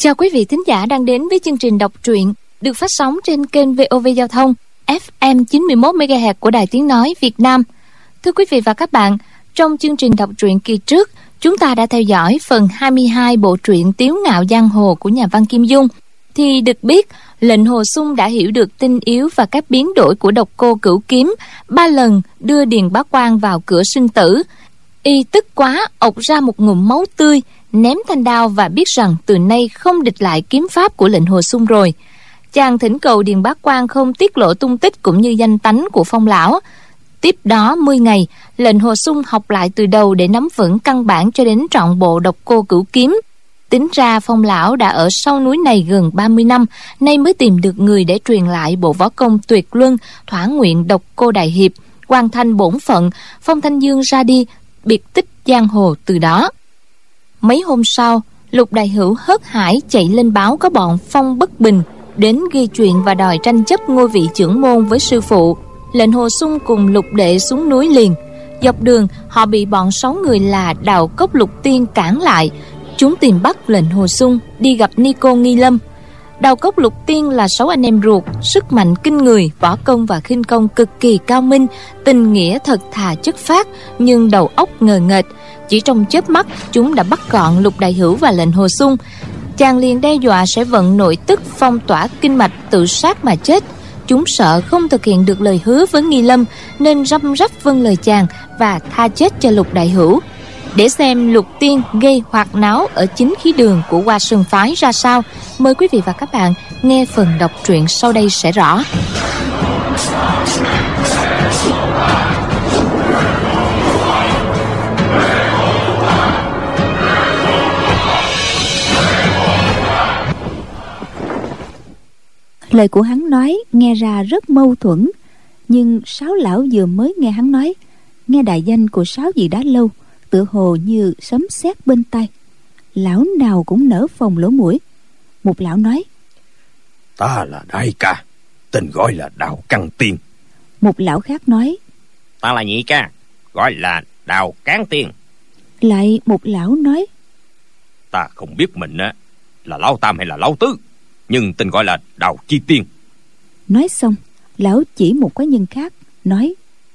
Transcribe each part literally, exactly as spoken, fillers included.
Chào quý vị thính giả đang đến với chương trình đọc truyện được phát sóng trên kênh vê o vê Giao thông ép em chín mươi mốt mê ga héc của Đài Tiếng Nói Việt Nam. Thưa quý vị và các bạn, trong chương trình đọc truyện kỳ trước, chúng ta đã theo dõi phần hai mươi hai bộ truyện Tiếu Ngạo Giang Hồ của nhà văn Kim Dung. Thì được biết, lệnh Hồ Xung đã hiểu được tinh yếu và các biến đổi của độc cô Cửu Kiếm, ba lần đưa Điền Bá Quang vào cửa sinh tử. Y tức quá ộc ra một ngụm máu tươi, ném thanh đao và biết rằng từ nay không địch lại kiếm pháp của lệnh Hồ Xung rồi. Chàng thỉnh cầu Điền Bá Quang không tiết lộ tung tích cũng như danh tánh của Phong lão. Tiếp đó mười ngày, lệnh Hồ Xung học lại từ đầu để nắm vững căn bản cho đến trọn bộ độc cô Cửu Kiếm. Tính ra Phong lão đã ở sau núi này gần ba mươi năm, nay mới tìm được người để truyền lại bộ võ công tuyệt luân, thỏa nguyện độc cô đại hiệp, hoàn thành bổn phận, phong Thanh Dương ra đi, biệt tích giang hồ từ đó. Mấy hôm sau, Lục Đại Hữu hớt hải chạy lên báo có bọn Phong Bất Bình đến ghi chuyện và đòi tranh chấp ngôi vị trưởng môn với sư phụ. Lệnh Hồ Xung cùng Lục đệ xuống núi liền. Dọc đường họ bị bọn sáu người là Đào Cốc Lục Tiên cản lại. Chúng tìm bắt lệnh Hồ Xung đi gặp Ni Cô Nghi Lâm. Đào Cốc Lục Tiên là sáu anh em ruột, sức mạnh kinh người, võ công và khinh công cực kỳ cao minh, tình nghĩa thật thà chất phác, nhưng đầu óc ngờ nghệch. Chỉ trong chớp mắt, chúng đã bắt gọn Lục Đại Hữu và lệnh Hồ Xung. Chàng liền đe dọa sẽ vận nội tức phong tỏa kinh mạch tự sát mà chết. Chúng sợ không thực hiện được lời hứa với Nghi Lâm nên răm rắp vâng lời chàng và tha chết cho Lục Đại Hữu. Để xem Lục Tiên gây hoạt náo ở chính khí đường của Hoa Sơn phái ra sao, mời quý vị và các bạn nghe phần đọc truyện sau đây sẽ rõ. Lời của hắn nói nghe ra rất mâu thuẫn, nhưng sáu lão vừa mới nghe hắn nói, nghe đại danh của sáu vị đã lâu, tựa hồ như sấm sét bên tai. Lão nào cũng nở phồng lỗ mũi. Một lão nói: Ta là đại ca, tên gọi là Đào Căng Tiên. Một lão khác nói: Ta là nhị ca, gọi là Đào Cán Tiên. Lại một lão nói: Ta không biết mình á là lão tam hay là lão tứ, nhưng tên gọi là Đào Chi Tiên. Nói xong, lão chỉ một quái nhân khác nói: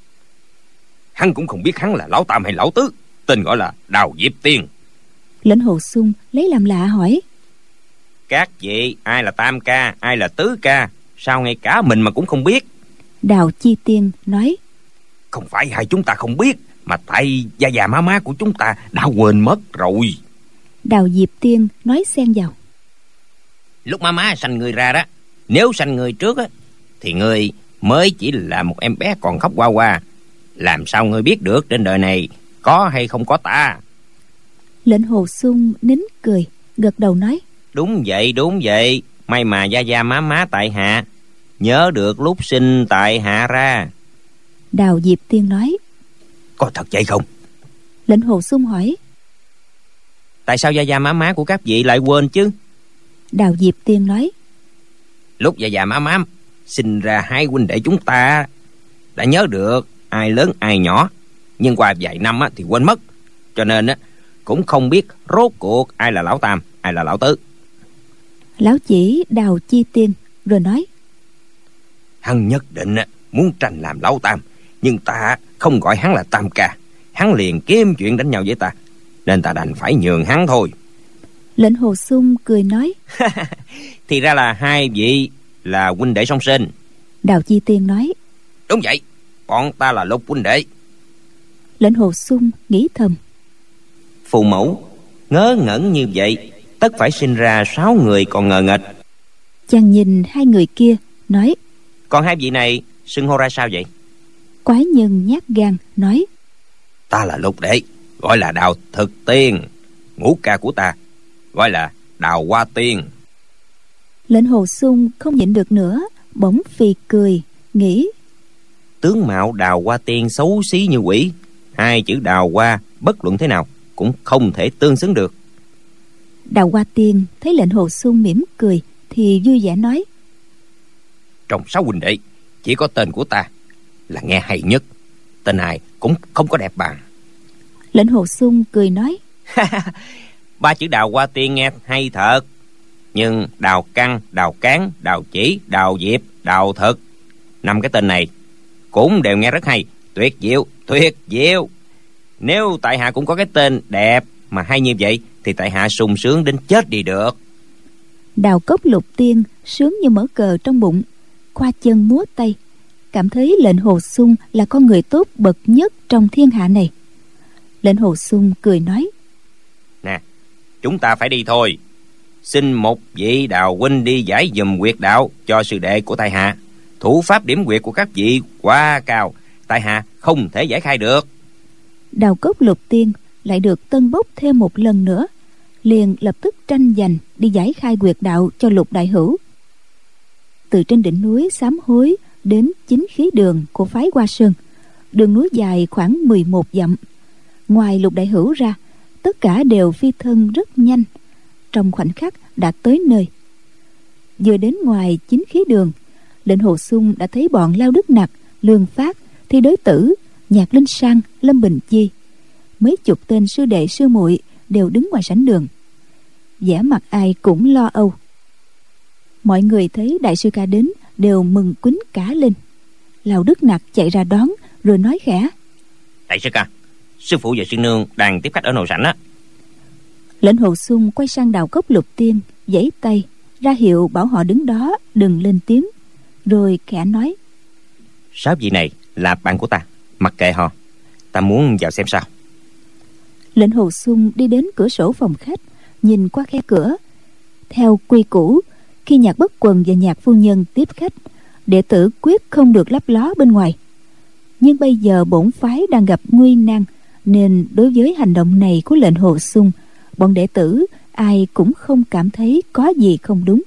Hắn cũng không biết hắn là lão tam hay lão tứ, tên gọi là Đào Diệp Tiên. Lệnh Hồ Xung lấy làm lạ hỏi: Các vị ai là tam ca, ai là tứ ca, sao ngay cả mình mà cũng không biết? Đào Chi Tiên nói: Không phải hai chúng ta không biết, mà tại gia già má má của chúng ta đã quên mất rồi. Đào Diệp Tiên nói xen vào: Lúc má má sanh người ra đó, nếu sanh người trước á, thì người mới chỉ là một em bé còn khóc hoa hoa. Làm sao người biết được trên đời này có hay không có ta? Lệnh Hồ Xung nín cười, gật đầu nói: Đúng vậy, đúng vậy. May mà gia gia má má tại hạ nhớ được lúc sinh tại hạ ra. Đào Diệp Tiên nói: Có thật vậy không? Lệnh Hồ Xung hỏi: Tại sao gia gia má má của các vị lại quên chứ? Đào Diệp Tiên nói: Lúc gia gia má má sinh ra hai huynh đệ chúng ta đã nhớ được ai lớn ai nhỏ, nhưng qua vài năm á, thì quên mất, cho nên á, cũng không biết rốt cuộc ai là lão tam, ai là lão tứ. Lão chỉ Đào Chi Tiên rồi nói: Hắn nhất định á, muốn tranh làm lão tam, nhưng ta không gọi hắn là tam ca, hắn liền kiếm chuyện đánh nhau với ta, nên ta đành phải nhường hắn thôi. Lệnh Hồ Xung cười nói: Thì ra là hai vị là huynh đệ song sinh. Đào Chi Tiên nói: Đúng vậy, bọn ta là Lục huynh đệ. Lệnh Hồ Xung nghĩ thầm: Phụ mẫu ngớ ngẩn như vậy, tất phải sinh ra sáu người còn ngờ nghệch. Chàng nhìn hai người kia nói: Còn hai vị này xưng hô ra sao vậy? Quái nhân nhát gan nói: Ta là Lục đệ, gọi là Đào Thực Tiên. Ngũ ca của ta gọi là Đào Hoa Tiên. Lệnh Hồ Xung không nhịn được nữa, bỗng phì cười, nghĩ: Tướng mạo Đào Hoa Tiên xấu xí như quỷ, hai chữ Đào Hoa bất luận thế nào cũng không thể tương xứng được. Đào Hoa Tiên thấy lệnh Hồ Xung mỉm cười thì vui vẻ nói: Trong sáu huynh đệ, chỉ có tên của ta là nghe hay nhất, tên này cũng không có đẹp bằng. Lệnh Hồ Xung cười nói: Ba chữ Đào Hoa Tiên nghe hay thật. Nhưng Đào Căn, Đào Cán, Đào Chỉ, Đào Diệp, Đào Thực, năm cái tên này cũng đều nghe rất hay. Tuyệt diệu, tuyệt diệu. Nếu tại hạ cũng có cái tên đẹp mà hay như vậy thì tại hạ sung sướng đến chết đi được. Đào Cốc Lục Tiên sướng như mở cờ trong bụng, khoa chân múa tay, cảm thấy lệnh Hồ Xung là con người tốt bậc nhất trong thiên hạ này. Lệnh Hồ Xung cười nói: Nè, chúng ta phải đi thôi. Xin một vị Đào huynh đi giải dùm quyệt đạo cho sư đệ của tại hạ. Thủ pháp điểm quyệt của các vị quá cao, tại hạ không thể giải khai được. Đào Cốc Lục Tiên lại được tân bốc thêm một lần nữa, liền lập tức tranh giành đi giải khai quyệt đạo cho Lục đại hữu. Từ trên đỉnh núi Sám Hối đến Chính Khí Đường của phái Hoa Sơn, đường núi dài khoảng mười một dặm. Ngoài Lục đại hữu ra, tất cả đều phi thân rất nhanh, trong khoảnh khắc đã tới nơi. Vừa đến ngoài Chính Khí Đường, lệnh Hồ Xung đã thấy bọn Lao Đức Nặc, Lương Phát, Thi Đối Tử, Nhạc Linh Sang, Lâm Bình Chi, mấy chục tên sư đệ sư muội đều đứng ngoài sảnh đường, vẻ mặt ai cũng lo âu. Mọi người thấy đại sư ca đến đều mừng quýnh cả lên. Lão Đức Nặc chạy ra đón rồi nói khẽ: Đại sư ca, sư phụ và sư nương đang tiếp khách ở nội sảnh á. Lệnh Hồ Xung quay sang Đào Cốc Lục Tiên, giãy tay ra hiệu bảo họ đứng đó đừng lên tiếng, rồi khẽ nói: Sáu vị này là bạn của ta, mặc kệ họ, ta muốn vào xem sao. Lệnh Hồ Xung đi đến cửa sổ phòng khách, nhìn qua khe cửa. Theo quy củ, khi Nhạc Bất Quần và Nhạc phu nhân tiếp khách, đệ tử quyết không được lấp ló bên ngoài. Nhưng bây giờ bổn phái đang gặp nguy nan, nên đối với hành động này của lệnh Hồ Xung, bọn đệ tử ai cũng không cảm thấy có gì không đúng.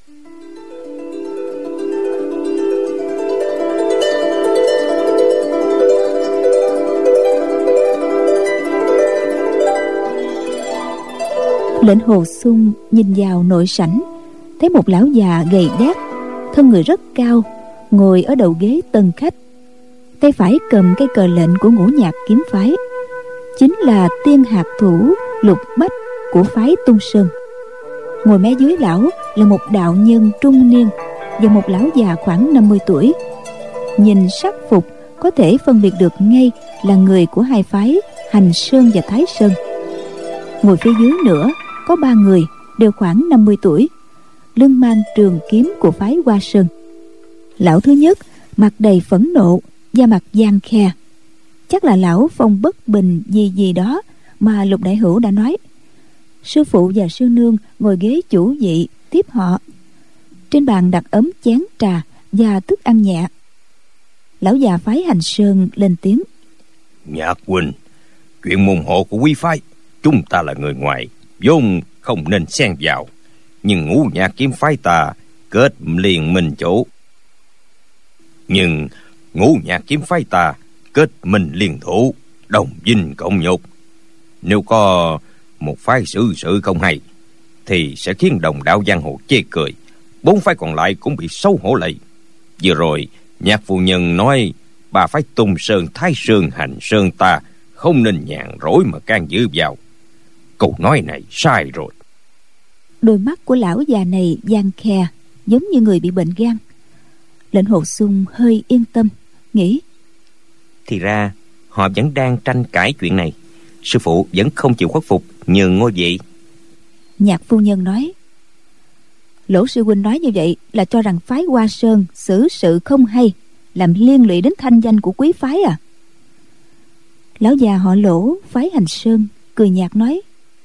Lệnh Hồ Xung nhìn vào nội sảnh, thấy một lão già gầy đét, thân người rất cao, ngồi ở đầu ghế tân khách, tay phải cầm cây cờ lệnh của Ngũ Nhạc kiếm phái, chính là tiên hạt thủ Lục Bách của phái Tung Sơn. Ngồi mé dưới lão là một đạo nhân trung niên và một lão già khoảng năm mươi tuổi. Nhìn sắc phục có thể phân biệt được ngay là người của hai phái Hành Sơn và Thái Sơn. Ngồi phía dưới nữa có ba người đều khoảng năm mươi tuổi, lưng mang trường kiếm của phái Hoa Sơn. Lão thứ nhất mặt đầy phẫn nộ, da mặt vàng khe, chắc là lão phong bất bình gì gì đó mà Lục đại hữu đã nói. Sư phụ và sư nương ngồi ghế chủ vị tiếp họ. Trên bàn đặt ấm chén trà và thức ăn nhẹ. Lão già phái Hành Sơn lên tiếng: Nhạc huynh, chuyện môn hộ của quý phái, chúng ta là người ngoài, vốn không nên xen vào. Nhưng Ngũ Nhạc kiếm phái ta kết liền minh chủ. Nhưng Ngũ Nhạc kiếm phái ta kết minh liên thủ, đồng vinh cộng nhục. Nếu có một phái xử sự không hay thì sẽ khiến đồng đạo giang hồ chê cười, bốn phái còn lại cũng bị xấu hổ lạy. Vừa rồi Nhạc phu nhân nói ba phái Tung Sơn, Thái Sơn, Hành Sơn ta không nên nhàn rỗi mà can dự vào. Câu nói này sai rồi. Đôi mắt của lão già này vàng khè, giống như người bị bệnh gan. Lệnh Hồ Xung hơi yên tâm, nghĩ: Thì ra họ vẫn đang tranh cãi chuyện này. Sư phụ vẫn không chịu khuất phục, nhường ngôi vị. Nhạc phu nhân nói: Lỗ sư huynh nói như vậy là cho rằng phái Hoa Sơn xử sự không hay, làm liên lụy đến thanh danh của quý phái à? Lão già họ Lỗ phái Hành Sơn cười nhạt nói: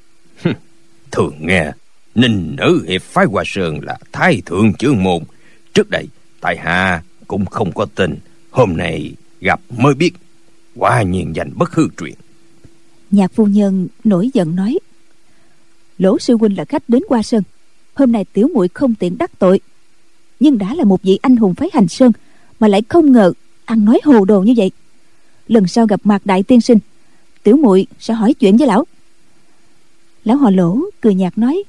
Thường nghe Ninh nữ hiệp phái Hoa Sơn là thái thượng trưởng môn, trước đây tại hạ cũng không có tin, hôm nay gặp mới biết, quả nhiên danh bất hư truyền. Nhạc phu nhân nổi giận nói: Lỗ sư huynh là khách đến Hoa Sơn, hôm nay tiểu muội không tiện đắc tội, nhưng đã là một vị anh hùng phái Hành Sơn mà lại không ngờ ăn nói hồ đồ như vậy. Lần sau gặp mặt đại tiên sinh, tiểu muội sẽ hỏi chuyện với lão. Lão họ Lỗ cười nhạt nói: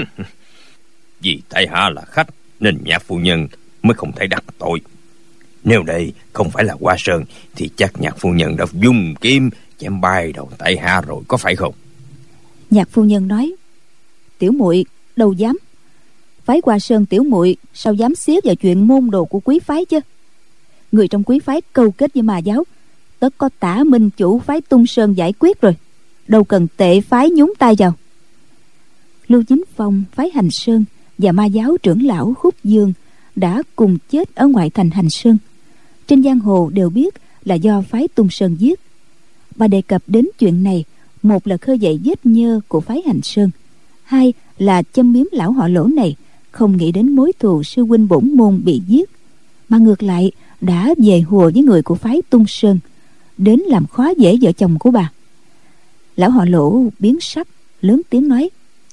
Vì tại hạ là khách nên Nhạc phu nhân mới không thể đắc tội. Nếu đây không phải là Hoa Sơn thì chắc Nhạc phu nhân đã dùng kim chém bay đầu tại hạ rồi, có phải không? Nhạc phu nhân nói: Tiểu muội đâu dám. Phái Hoa Sơn tiểu muội sao dám xiết vào chuyện môn đồ của quý phái chứ? Người trong quý phái câu kết với ma giáo, tất có Tả Minh chủ phái Tung Sơn giải quyết rồi, đâu cần tệ phái nhúng tay vào. Lưu Chính Phong phái Hành Sơn và ma giáo trưởng lão Khúc Dương đã cùng chết ở ngoại thành Hành Sơn. Trên giang hồ đều biết là do phái Tung Sơn giết. Bà đề cập đến chuyện này, một là khơi dậy vết nhơ của phái Hành Sơn, hai là châm biếm lão họ Lỗ này không nghĩ đến mối thù sư huynh bổn môn bị giết, mà ngược lại đã về hùa với người của phái Tung Sơn, đến làm khó dễ vợ chồng của bà. Lão họ Lỗ biến sắc, lớn tiếng nói: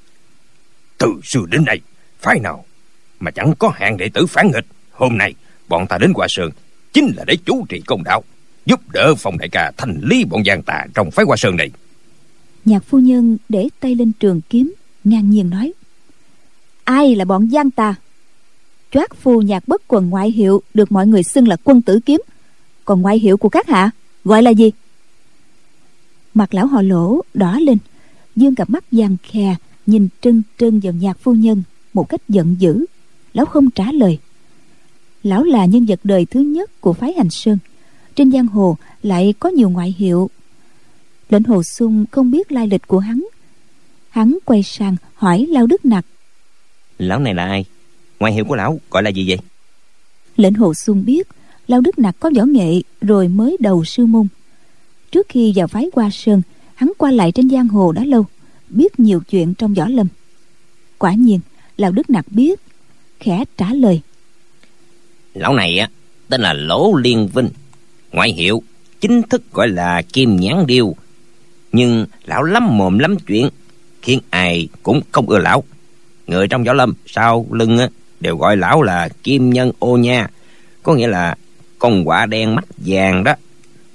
Từ xưa đến nay, phái nào mà chẳng có hạng đệ tử phản nghịch. Hôm nay bọn ta đến Hoa Sơn chính là để chủ trì công đạo, giúp đỡ Phong đại ca thành lý bọn gian tà trong phái Hoa Sơn này. Nhạc phu nhân để tay lên trường kiếm, ngang nhiên nói: Ai là bọn gian tà? Choát phu Nhạc Bất Quần ngoại hiệu được mọi người xưng là Quân Tử Kiếm, còn ngoại hiệu của các hạ gọi là gì? Mặt lão họ Lỗ đỏ lên, dương cặp mắt vàng khè nhìn trân trân vào Nhạc phu nhân một cách giận dữ. Lão không trả lời. Lão là nhân vật đời thứ nhất của phái Hành Sơn, trên giang hồ lại có nhiều ngoại hiệu. Lệnh Hồ Xung không biết lai lịch của hắn. Hắn quay sang hỏi Lao Đức Nặc: Lão này là ai? Ngoại hiệu của lão gọi là gì vậy? Lệnh Hồ Xung biết Lao Đức Nặc có võ nghệ rồi mới đầu sư môn. Trước khi vào phái Hoa Sơn, hắn qua lại trên giang hồ đã lâu, biết nhiều chuyện trong võ lâm. Quả nhiên Lao Đức Nặc biết, khẽ trả lời: Lão này á tên là Lỗ Liên Vinh, ngoại hiệu chính thức gọi là Kim Nhãn Điêu, nhưng lão lắm mồm lắm chuyện, khiến ai cũng không ưa lão. Người trong võ lâm sau lưng á đều gọi lão là Kim Nhân Ô Nha, có nghĩa là con quạ đen mắt vàng đó.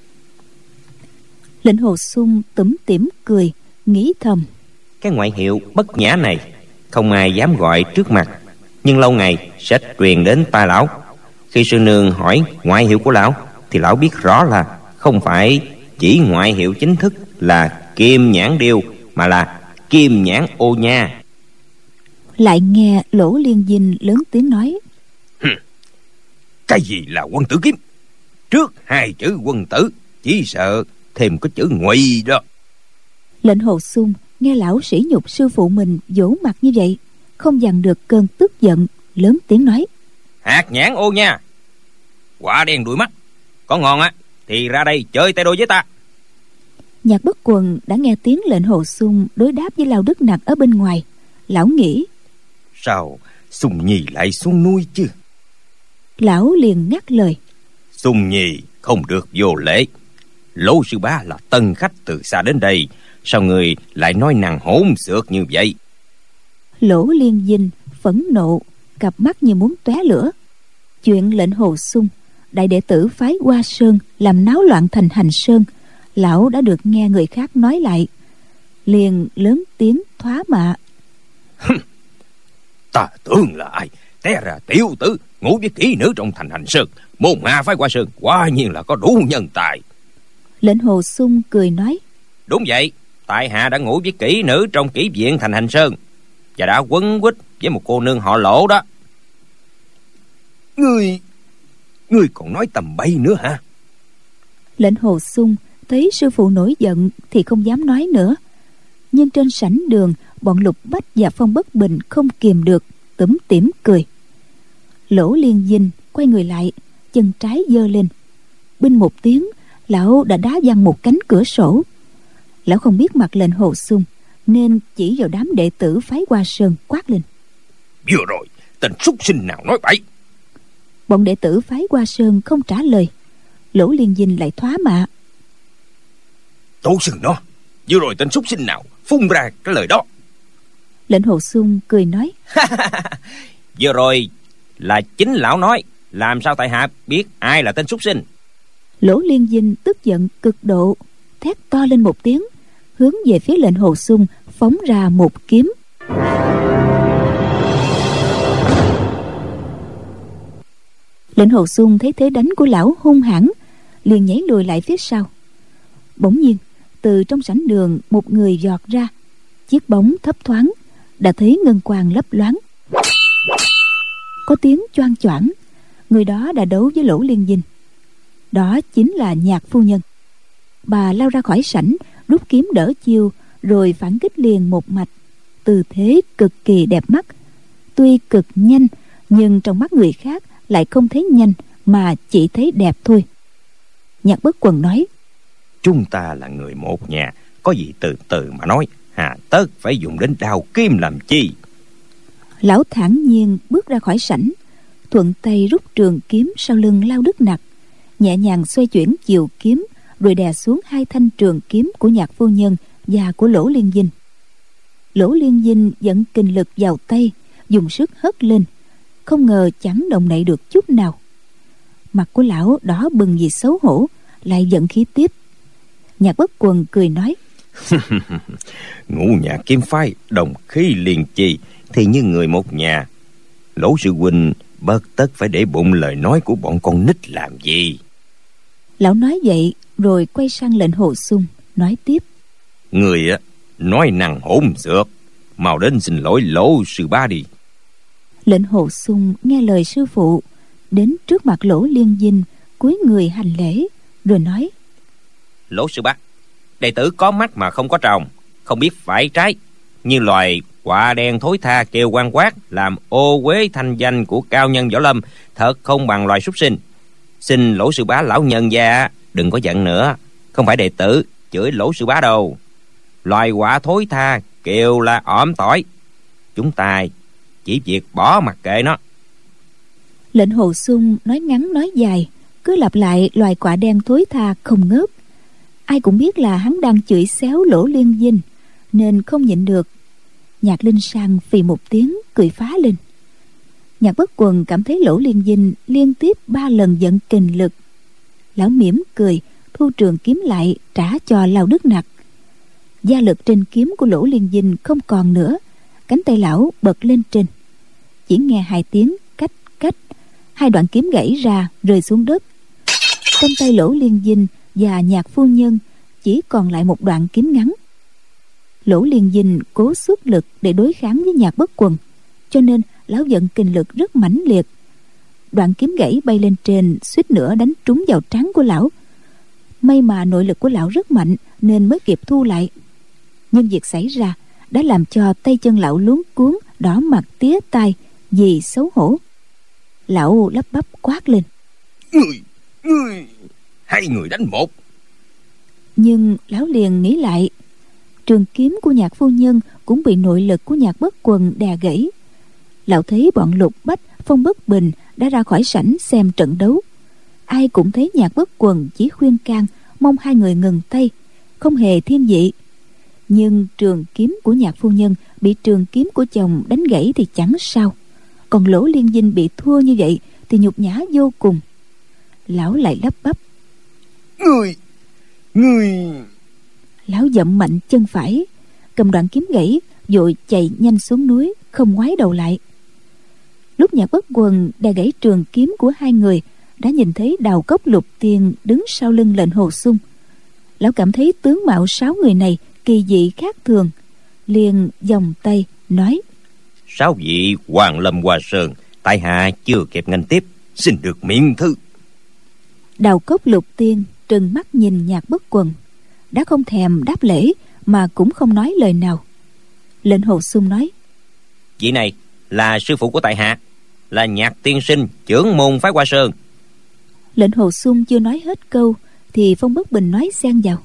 Lệnh Hồ Xung tủm tỉm cười, nghĩ thầm: Cái ngoại hiệu bất nhã này không ai dám gọi trước mặt, nhưng lâu ngày sẽ truyền đến tai lão. Khi sư nương hỏi ngoại hiệu của lão thì lão biết rõ là không phải chỉ ngoại hiệu chính thức là Kim Nhãn Điêu, mà là Kim Nhãn Ô Nha. Lại nghe Lỗ Liên Vinh lớn tiếng nói: Cái gì là Quân Tử Kiếm? Trước hai chữ quân tử chỉ sợ thêm có chữ ngụy đó. Lệnh Hồ Xung nghe lão sỉ nhục sư phụ mình vỗ mặt như vậy, không dằn được cơn tức giận, lớn tiếng nói: Hạt Nhãn Ô Nha, quả đen đuôi mắt, có ngon á thì ra đây chơi tay đôi với ta. Nhạc Bất Quần đã nghe tiếng Lệnh Hồ Xung đối đáp với Lao Đức Nặc ở bên ngoài. Lão nghĩ: Sao Sùng Nhi lại xuống núi chứ? Lão liền ngắt lời: Sùng Nhi không được vô lễ. Lỗ sư bá là tân khách từ xa đến đây, sao người lại nói năng hỗn xược như vậy? Lỗ Liên Vinh phẫn nộ, cặp mắt như muốn tóe lửa. Chuyện Lệnh Hồ Xung, đại đệ tử phái Hoa Sơn, làm náo loạn thành Hành Sơn, lão đã được nghe người khác nói lại, liền lớn tiếng thoá mạ: Ta tưởng là ai, té ra tiểu tử ngủ với kỹ nữ trong thành Hành Sơn. Môn hạ phái Hoa Sơn quả nhiên là có đủ nhân tài. Lệnh Hồ Xung cười nói: Đúng vậy, tại hạ đã ngủ với kỹ nữ trong kỹ viện thành Hành Sơn, và đã quấn quýt với một cô nương họ Lỗ đó. Ngươi Ngươi còn nói tầm bay nữa hả? Lệnh Hồ Xung thấy sư phụ nổi giận thì không dám nói nữa, nhưng trên sảnh đường, bọn Lục Bách và Phong Bất Bình không kìm được, tủm tỉm cười. Lỗ Liên Vinh quay người lại, chân trái giơ lên, binh một tiếng, lão đã đá văng một cánh cửa sổ. Lão không biết mặt Lệnh Hồ Xung nên chỉ vào đám đệ tử phái Hoa Sơn quát lên: Vừa rồi tên súc sinh nào nói bậy? Bọn đệ tử phái Hoa Sơn không trả lời. Lỗ Liên Vinh lại thoá mạ: Tổ sừng nó, vừa rồi tên súc sinh nào phun ra cái lời đó? Lệnh Hồ Xung cười nói: Vừa rồi là chính lão nói, làm sao tại hạ biết ai là tên súc sinh? Lỗ Liên Vinh tức giận cực độ, thét to lên một tiếng, hướng về phía Lệnh Hồ Xung phóng ra một kiếm. Lệnh Hồ Xung thấy thế đánh của lão hung hãn, liền nhảy lùi lại phía sau. Bỗng nhiên từ trong sảnh đường một người giọt ra, chiếc bóng thấp thoáng, đã thấy ngân quang lấp loáng. có tiếng choang choảng. Người đó đã đấu với Lỗ Liên Dinh. Đó chính là Nhạc phu nhân. Bà lao ra khỏi sảnh, rút kiếm đỡ chiêu, rồi phản kích liền một mạch. Tư thế cực kỳ đẹp mắt. Tuy cực nhanh, nhưng trong mắt người khác lại không thấy nhanh, mà chỉ thấy đẹp thôi. Nhạc Bất Quần nói: Chúng ta là người một nhà, có gì từ từ mà nói, hà tất phải dùng đến đao kiếm làm chi. Lão thản nhiên bước ra khỏi sảnh, thuận tay rút trường kiếm sau lưng Lao Đức Nặc, nhẹ nhàng xoay chuyển chiều kiếm, rồi đè xuống hai thanh trường kiếm của Nhạc phu nhân và của Lỗ Liên Dinh. Lỗ Liên Dinh dẫn kinh lực vào tay, dùng sức hất lên, không ngờ chẳng động đậy được chút nào. Mặt của lão đỏ bừng vì xấu hổ, lại giận khí tiếp. Nhạc Bất Quần cười nói: Ngũ nhà kiếm phái đồng khí liền chi, thì như người một nhà. Lỗ sư huynh bất tất phải để bụng lời nói của bọn con nít làm gì. Lão nói vậy rồi quay sang lệnh Hồ Xung, nói tiếp: Người á nói năng hỗn xược, mau đến xin lỗi Lỗ sư bá đi. Lệnh Hồ Xung nghe lời sư phụ, đến trước mặt Lỗ Liên Dinh, cúi người hành lễ, rồi nói: Lỗ sư bá, đệ tử có mắt mà không có tròng, không biết phải trái, như loài quạ đen thối tha kêu quan quát, làm ô uế thanh danh của cao nhân võ lâm, thật không bằng loài súc sinh. Xin Lỗ sư bá lão nhân gia đừng có giận nữa, không phải đệ tử chửi Lỗ sư bá đâu. Loài quạ thối tha kêu là ỏm tỏi, chúng ta chỉ việc bỏ mặc kệ nó. Lệnh Hồ Xung nói ngắn nói dài, cứ lặp lại loài quạ đen thối tha không ngớt. Ai cũng biết là hắn đang chửi xéo Lỗ Liên Dinh, nên không nhịn được. Nhạc Linh Sang phì một tiếng cười phá lên. Nhạc Bất Quần cảm thấy Lỗ Liên Dinh liên tiếp ba lần giận kình lực. Lão mỉm cười, thu trường kiếm lại trả cho Lao Đức Nặc. Gia lực trên kiếm của Lỗ Liên Dinh không còn nữa, cánh tay lão bật lên trên. Chỉ nghe hai tiếng cách cách, hai đoạn kiếm gãy ra rơi xuống đất. Trong tay Lỗ Liên Dinh và Nhạc phu nhân chỉ còn lại một đoạn kiếm ngắn. Lỗ Liên Dinh cố xuất lực để đối kháng với Nhạc Bất Quần, cho nên lão giận kình lực rất mãnh liệt. Đoạn kiếm gãy bay lên trên, suýt nữa đánh trúng vào trán của lão. May mà nội lực của lão rất mạnh nên mới kịp thu lại. Nhưng việc xảy ra đã làm cho tay chân lão luống cuống, đỏ mặt tía tai vì xấu hổ. Lão lắp bắp quát lên: Người, người, hai người đánh một. Nhưng lão liền nghĩ lại, trường kiếm của Nhạc phu nhân cũng bị nội lực của Nhạc Bất Quần đè gãy. Lão thấy bọn Lục Bách, Phong Bất Bình đã ra khỏi sảnh xem trận đấu. Ai cũng thấy Nhạc Bất Quần chỉ khuyên can, mong hai người ngừng tay, không hề thiên vị. Nhưng trường kiếm của Nhạc phu nhân bị trường kiếm của chồng đánh gãy thì chẳng sao, còn Lỗ Liên Dinh bị thua như vậy thì nhục nhã vô cùng. Lão lại lắp bắp: Người, người. Lão dậm mạnh chân phải, cầm đoạn kiếm gãy, vội chạy nhanh xuống núi, không ngoái đầu lại. Lúc Nhạc Bất Quần đè gãy trường kiếm của hai người, đã nhìn thấy Đào Cốc Lục Tiên đứng sau lưng lệnh Hồ Xung. Lão cảm thấy tướng mạo sáu người này kỳ dị khác thường, liền vòng tay nói: Sáu vị Hoàng Lâm Hoa Sơn, tại hạ chưa kịp nghênh tiếp, xin được miễn thư. Đào Cốc Lục Tiên trừng mắt nhìn Nhạc Bất Quần, đã không thèm đáp lễ mà cũng không nói lời nào. Lệnh Hồ Xung nói: Vị này là sư phụ của tại hạ, là Nhạc tiên sinh trưởng môn phái Hoa Sơn. Lệnh Hồ Xung chưa nói hết câu thì Phong Bất Bình nói xen vào: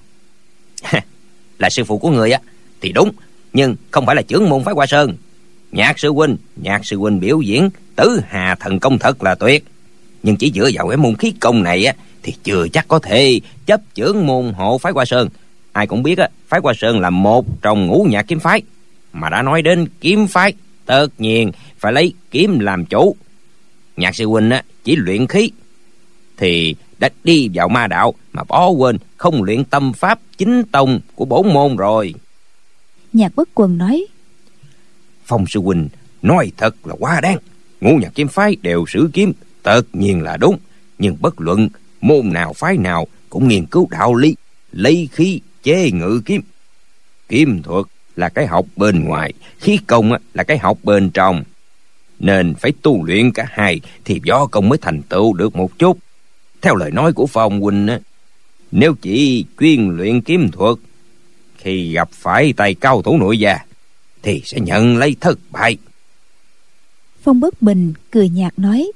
Là sư phụ của người á thì đúng, nhưng không phải là trưởng môn phái Hoa Sơn. Nhạc sư huynh, Nhạc sư huynh biểu diễn Tứ Hà thần công thật là tuyệt, nhưng chỉ dựa vào cái môn khí công này á thì chưa chắc có thể chấp trưởng môn hộ phái Hoa Sơn. Ai cũng biết á, phái Hoa Sơn là một trong ngũ nhạc kiếm phái, mà đã nói đến kiếm phái, tất nhiên phải lấy kiếm làm chủ. Nhạc sư huynh á chỉ luyện khí thì đã đi vào ma đạo mà bỏ quên không luyện tâm pháp chính tông của bổn môn rồi. Nhạc Bất Quần nói: Phong sư huynh nói thật là quá đáng. Ngũ nhạc kiếm phái đều sử kiếm, tất nhiên là đúng, nhưng bất luận môn nào phái nào cũng nghiên cứu đạo lý, lấy khí chế ngự kiếm. Kiếm thuật là cái học bên ngoài, khí công là cái học bên trong. nên phải tu luyện cả hai thì võ công mới thành tựu được một chút. Theo lời nói của Phong huynh á, nếu chỉ chuyên luyện kiếm thuật, khi gặp phải tay cao thủ nội gia thì sẽ nhận lấy thất bại. Phong Bất Bình cười nhạt nói: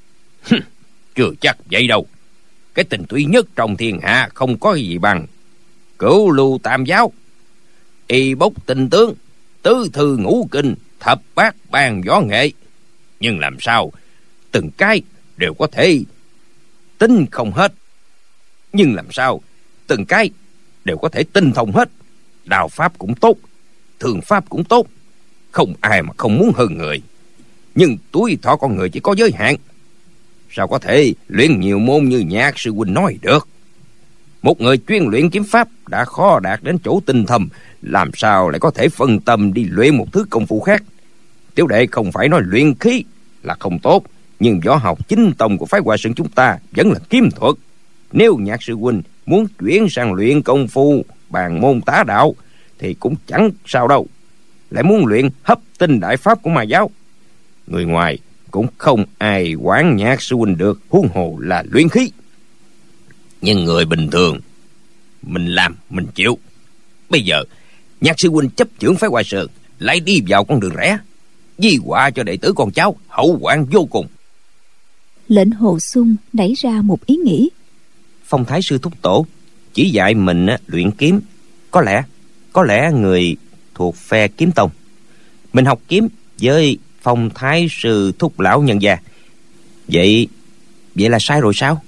Chưa chắc vậy đâu. Cái tình túy nhất trong thiên hạ không có gì bằng cửu lưu tam giáo, y bốc tinh tướng, tứ thư ngũ kinh, thập bát ban võ nghệ. Nhưng làm sao từng cái đều có thể tinh không hết? Nhưng làm sao từng cái đều có thể tinh thông hết? Đao pháp cũng tốt, thương pháp cũng tốt, không ai mà không muốn hơn người. Nhưng tuổi thọ con người chỉ có giới hạn, sao có thể luyện nhiều môn như Nhạc sư huynh nói được? Một người chuyên luyện kiếm pháp đã khó đạt đến chỗ tinh thâm, làm sao lại có thể phân tâm đi luyện một thứ công phu khác? Tiểu đệ không phải nói luyện khí là không tốt, nhưng võ học chính tông của phái Hoa Sơn chúng ta vẫn là kiếm thuật. Nếu Nhạc sư huynh muốn chuyển sang luyện công phu bàn môn tá đạo thì cũng chẳng sao đâu. Lại muốn luyện hấp tinh đại pháp của Ma giáo, người ngoài cũng không ai quản Nhạc sư huynh được, huống hồ là luyện khí. Nhưng người bình thường mình làm mình chịu. Bây giờ Nhạc sư huynh chấp chưởng phái Hoa Sơn, lại đi vào con đường rẽ, di họa cho đệ tử con cháu, hậu hoạn vô cùng. Lệnh Hồ Xung nảy ra một ý nghĩ. Phong thái sư thúc tổ chỉ dạy mình luyện kiếm, có lẽ có lẽ người thuộc phe kiếm tông. Mình học kiếm với Phong thái sư thúc lão nhân gia, vậy vậy là sai rồi sao?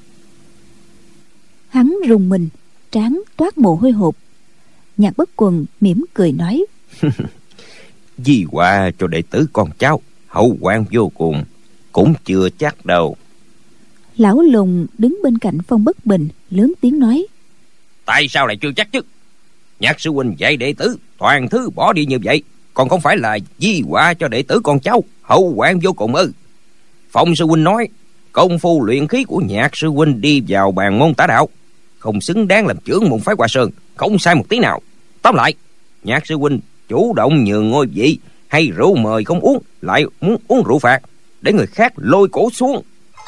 Hắn rùng mình, trán toát mồ hôi hột. Nhạc Bất Quần mỉm cười nói: Di họa cho đệ tử con cháu, hậu hoạn vô cùng, cũng chưa chắc đâu. Lão Lùng đứng bên cạnh Phong Bất Bình lớn tiếng nói: Tại sao lại chưa chắc chứ? Nhạc sư huynh dạy đệ tử toàn thứ bỏ đi như vậy, còn không phải là di họa cho đệ tử con cháu, hậu hoạn vô cùng ư? Phong sư huynh nói công phu luyện khí của Nhạc sư huynh đi vào bàn môn tả đạo, không xứng đáng làm trưởng môn phái Hoa Sơn, không sai một tí nào. Tóm lại, Nhạc sư huynh chủ động nhường ngôi vị, hay rượu mời không uống, lại muốn uống rượu phạt, để người khác lôi cổ xuống.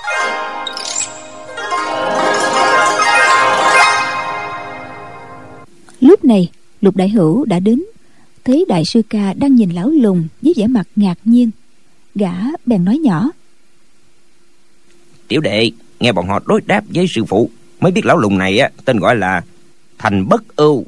Lúc này Lục Đại Hữu đã đến, thấy đại sư ca đang nhìn Lão Lùng với vẻ mặt ngạc nhiên, gã bèn nói nhỏ: Tiểu đệ nghe bọn họ đối đáp với sư phụ mới biết lão Lùng này á tên gọi là Thành Bất Ưu.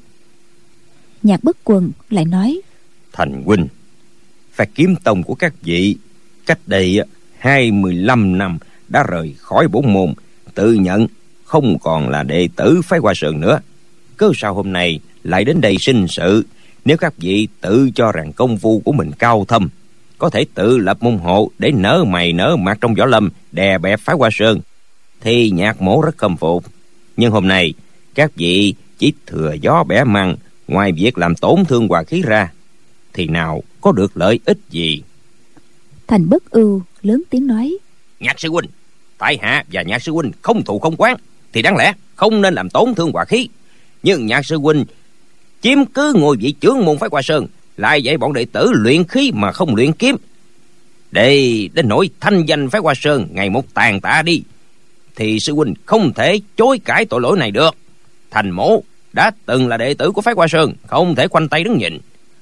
Nhạc Bất Quần lại nói: Thành huynh, phe kiếm tông của các vị cách đây hai mươi lăm năm đã rời khỏi bổn môn, tự nhận không còn là đệ tử phái Hoa Sơn nữa. Cớ sao hôm nay lại đến đây sinh sự? Nếu các vị tự cho rằng công phu của mình cao thâm, có thể tự lập môn hộ để nở mày nở mặt trong võ lâm, đè bẹp phái Hoa Sơn, thì Nhạc mỗ rất khâm phục. Nhưng hôm nay các vị chỉ thừa gió bẻ măng, ngoài việc làm tổn thương hòa khí ra thì nào có được lợi ích gì? Thành Bất Ưu lớn tiếng nói: Nhạc sư huynh, tại hạ và Nhạc sư huynh không thù không oán, thì đáng lẽ không nên làm tổn thương hòa khí. Nhưng Nhạc sư huynh chiếm cứ ngôi vị trưởng môn phái Hoa Sơn, lại dạy bọn đệ tử luyện khí mà không luyện kiếm, để đến nỗi thanh danh phái Hoa Sơn ngày một tàn tạ đi, thì sư huynh không thể chối cãi tội lỗi này được. Thành mỗ đã từng là đệ tử của phái Hoa Sơn, không thể khoanh tay đứng nhìn,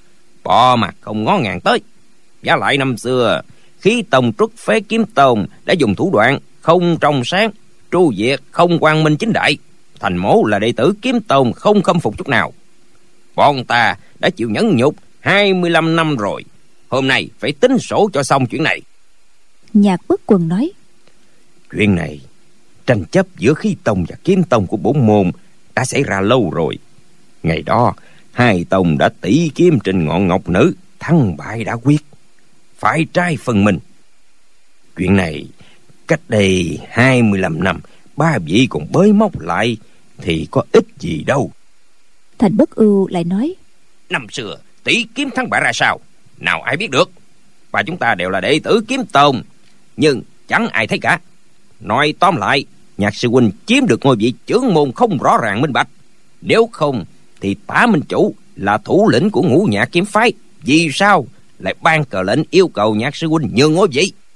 bò mặt không ngó ngàng tới. Và lại năm xưa khí tông trút phế kiếm tông đã dùng thủ đoạn không trong sáng, tru diệt không quang minh chính đại. Thành mỗ là đệ tử kiếm tông không khâm phục chút nào. Bọn ta đã chịu nhẫn nhục hai mươi lăm năm rồi, hôm nay phải tính sổ cho xong chuyện này. Nhạc Bất Quần nói: Chuyện này, tranh chấp giữa khí tông và kiếm tông của bổn môn đã xảy ra lâu rồi. Ngày đó hai tông đã tỷ kiếm trên ngọn ngọc nữ, thắng bại đã quyết, phải trái phần mình. Chuyện này cách đây hai mươi lăm năm ba vị còn bới móc lại thì có ích gì đâu. Thành Bất Ưu lại nói: Năm xưa tỷ kiếm thắng bại ra sao, nào ai biết được. Và chúng ta đều là đệ tử kiếm tông, nhưng chẳng ai thấy cả. Nói tóm lại, Nhạc sư huynh chiếm được ngôi vị trưởng môn không rõ ràng minh bạch. Nếu không thì Tả Minh Chủ là thủ lĩnh của Ngũ Nhạc kiếm phái, vì sao lại ban cờ lệnh yêu cầu Nhạc sư huynh nhường ngôi vị?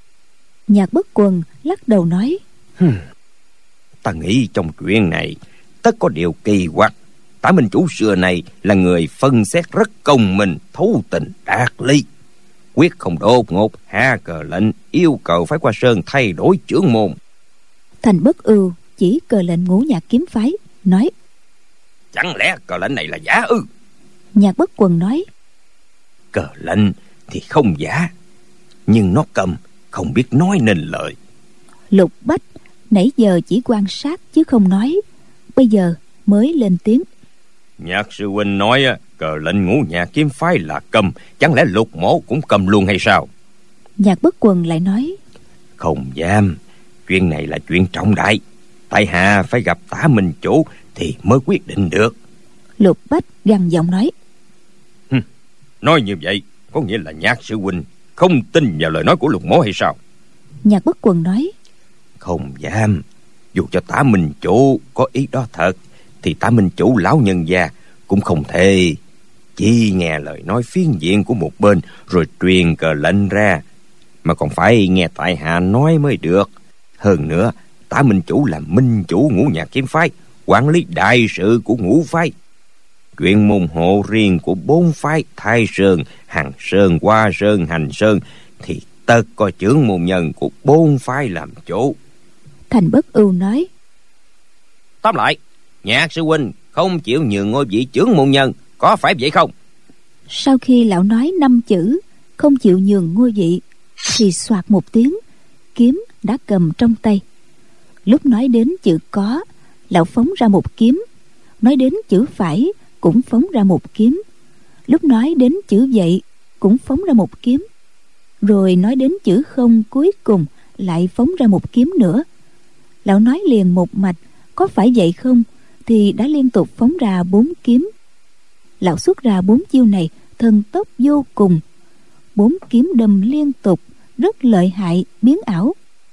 Nhạc Bất Quần lắc đầu nói: hmm, ta nghĩ trong chuyện này tất có điều kỳ quặc. Tả minh chủ xưa này là người phân xét rất công minh, thấu tình đạt lý, quyết không đột ngột hạ cờ lệnh yêu cầu phái Hoa Sơn thay đổi chưởng môn. Thành Bất Ưu chỉ cờ lệnh Ngũ Nhạc kiếm phái, nói: Chẳng lẽ cờ lệnh này là giả ư? Nhạc Bất Quần nói: Cờ lệnh thì không giả, nhưng nó cầm không biết nói nên lời. Lục Bách nãy giờ chỉ quan sát chứ không nói, bây giờ mới lên tiếng: Nhạc sư huynh nói cờ lệnh Ngũ Nhạc kiếm phái là cầm, chẳng lẽ Lục mỗ cũng cầm luôn hay sao? Nhạc Bất Quần lại nói: Không dám, chuyện này là chuyện trọng đại, tại hạ phải gặp Tả minh chủ thì mới quyết định được. Lục Bách gằn giọng nói: Hừm, nói như vậy có nghĩa là Nhạc sư huynh không tin vào lời nói của Lục mỗ hay sao? Nhạc Bất Quần nói: Không dám, dù cho Tả minh chủ có ý đó thật thì Tả minh chủ lão nhân gia cũng không thể chỉ nghe lời nói phiến diện của một bên rồi truyền cờ lệnh ra, mà còn phải nghe tại hạ nói mới được. Hơn nữa, Tả minh chủ là minh chủ Ngũ Nhạc kiếm phái, quản lý đại sự của ngũ phái. Chuyện môn hộ riêng của bốn phái Thái Sơn, Hằng Sơn, Hoa Sơn, Hành Sơn thì tất có chưởng môn nhân của bốn phái làm chủ. Thành Bất Ưu nói: Tóm lại, Nhạc sư huynh không chịu nhường ngôi vị chưởng môn nhân, có phải vậy không? Sau khi lão nói năm chữ không chịu nhường ngôi vị thì soạt một tiếng, kiếm đã cầm trong tay. Lúc nói đến chữ có, lão phóng ra một kiếm. Nói đến chữ phải cũng phóng ra một kiếm. Lúc nói đến chữ vậy cũng phóng ra một kiếm. Rồi nói đến chữ không cuối cùng lại phóng ra một kiếm nữa. Lão nói liền một mạch, có phải vậy không, thì đã liên tục phóng ra bốn kiếm. Lão xuất ra bốn chiêu này thần tốc vô cùng. Bốn kiếm đâm liên tục, rất lợi hại, biến ảo.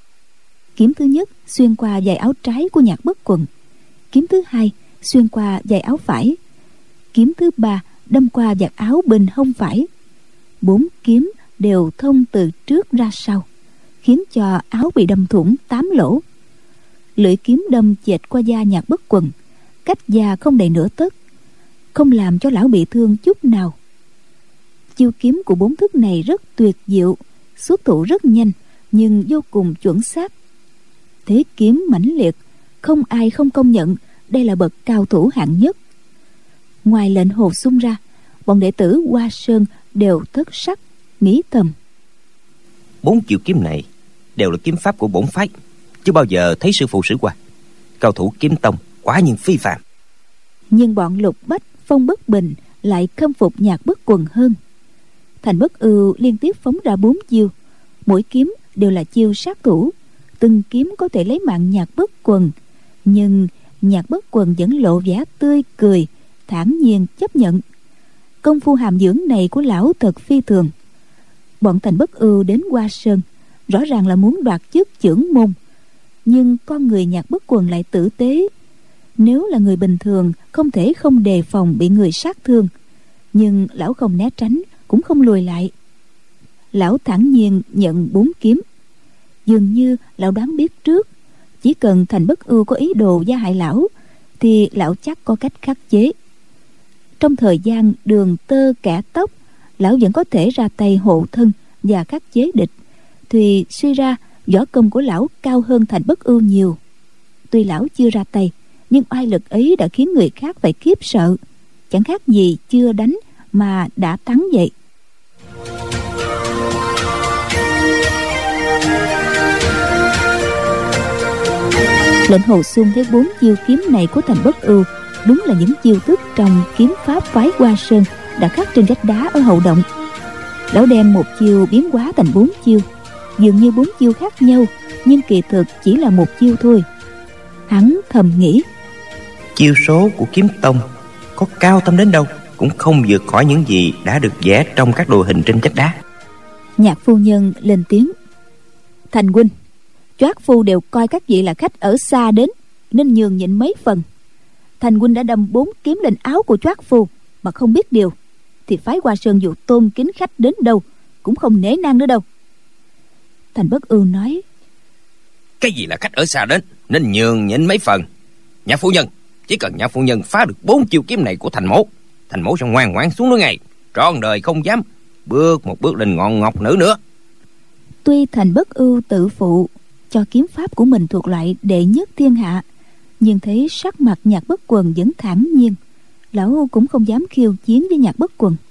Kiếm thứ nhất xuyên qua dải áo trái của Nhạc Bất Quần. Kiếm thứ hai xuyên qua dải áo phải. Kiếm thứ ba đâm qua vạt áo bên hông phải. Bốn kiếm đều thông từ trước ra sau, khiến cho áo bị đâm thủng tám lỗ. Lưỡi kiếm đâm chệch qua da Nhạc Bất Quần, cách da không đầy nửa tấc, không làm cho lão bị thương chút nào. Chiêu kiếm của bốn thức này rất tuyệt diệu, xuất thủ rất nhanh nhưng vô cùng chuẩn xác. Thế kiếm mãnh liệt, không ai không công nhận đây là bậc cao thủ hạng nhất. Ngoài lệnh hồ sung ra, bọn đệ tử Hoa Sơn đều thất sắc, nghĩ thầm: Bốn chiêu kiếm này đều là kiếm pháp của bổn phái, chưa bao giờ thấy sư phụ sử qua. Cao thủ kiếm tông quả nhiên phi phàm. Nhưng bọn Lục Bách, Phong Bất Bình lại khâm phục Nhạc Bất Quần hơn. Thành Bất Ưu liên tiếp phóng ra bốn chiêu, mỗi kiếm đều là chiêu sát thủ, từng kiếm có thể lấy mạng Nhạc Bất Quần. Nhưng Nhạc Bất Quần vẫn lộ vẻ tươi cười, thản nhiên chấp nhận. Công phu hàm dưỡng này của lão thật phi thường. Bọn Thành Bất Ưu đến Hoa Sơn rõ ràng là muốn đoạt chức chưởng môn, nhưng con người Nhạc Bất Quần lại tử tế. Nếu là người bình thường không thể không đề phòng bị người sát thương, nhưng lão không né tránh, cũng không lùi lại. Lão thản nhiên nhận bốn kiếm. Dường như lão đoán biết trước, chỉ cần Thành Bất Ưu có ý đồ gia hại lão thì lão chắc có cách khắc chế. Trong thời gian đường tơ kẻ tóc, lão vẫn có thể ra tay hộ thân và khắc chế địch, thì suy ra võ công của lão cao hơn Thành Bất Ưu nhiều. Tuy lão chưa ra tay, nhưng oai lực ấy đã khiến người khác phải khiếp sợ, chẳng khác gì chưa đánh mà đã thắng vậy. Lệnh hồ sung thấy bốn chiêu kiếm này của Thành Bất Ưu đúng là những chiêu thức trong kiếm pháp phái Hoa Sơn đã khắc trên vách đá ở hậu động. Lão đem một chiêu biến hóa thành bốn chiêu, dường như bốn chiêu khác nhau, nhưng kỳ thực chỉ là một chiêu thôi. Hắn thầm nghĩ: Chiêu số của kiếm tông có cao thâm đến đâu cũng không vượt khỏi những gì đã được vẽ trong các đồ hình trên vách đá. Nhạc phu nhân lên tiếng: Thành huynh, Choác phu đều coi các vị là khách ở xa đến, nên nhường nhịn mấy phần. Thành huynh đã đâm bốn kiếm lên áo của Choác phu mà không biết điều, thì phái Hoa Sơn dù tôn kính khách đến đâu cũng không nể nang nữa đâu. Thành Bất Ưu nói: Cái gì là khách ở xa đến, nên nhường nhịn mấy phần. Nhạc phu nhân, chỉ cần nhạc phu nhân phá được bốn chiêu kiếm này của Thành mỗ, Thành mỗ sẽ ngoan ngoãn xuống núi ngay, trọn đời không dám bước một bước lên ngọn ngọc nữ nữa. Tuy Thành Bất Ưu tự phụ cho kiếm pháp của mình thuộc loại đệ nhất thiên hạ, nhưng thấy sắc mặt Nhạc Bất Quần vẫn thản nhiên, lão cũng không dám khiêu chiến với Nhạc Bất Quần.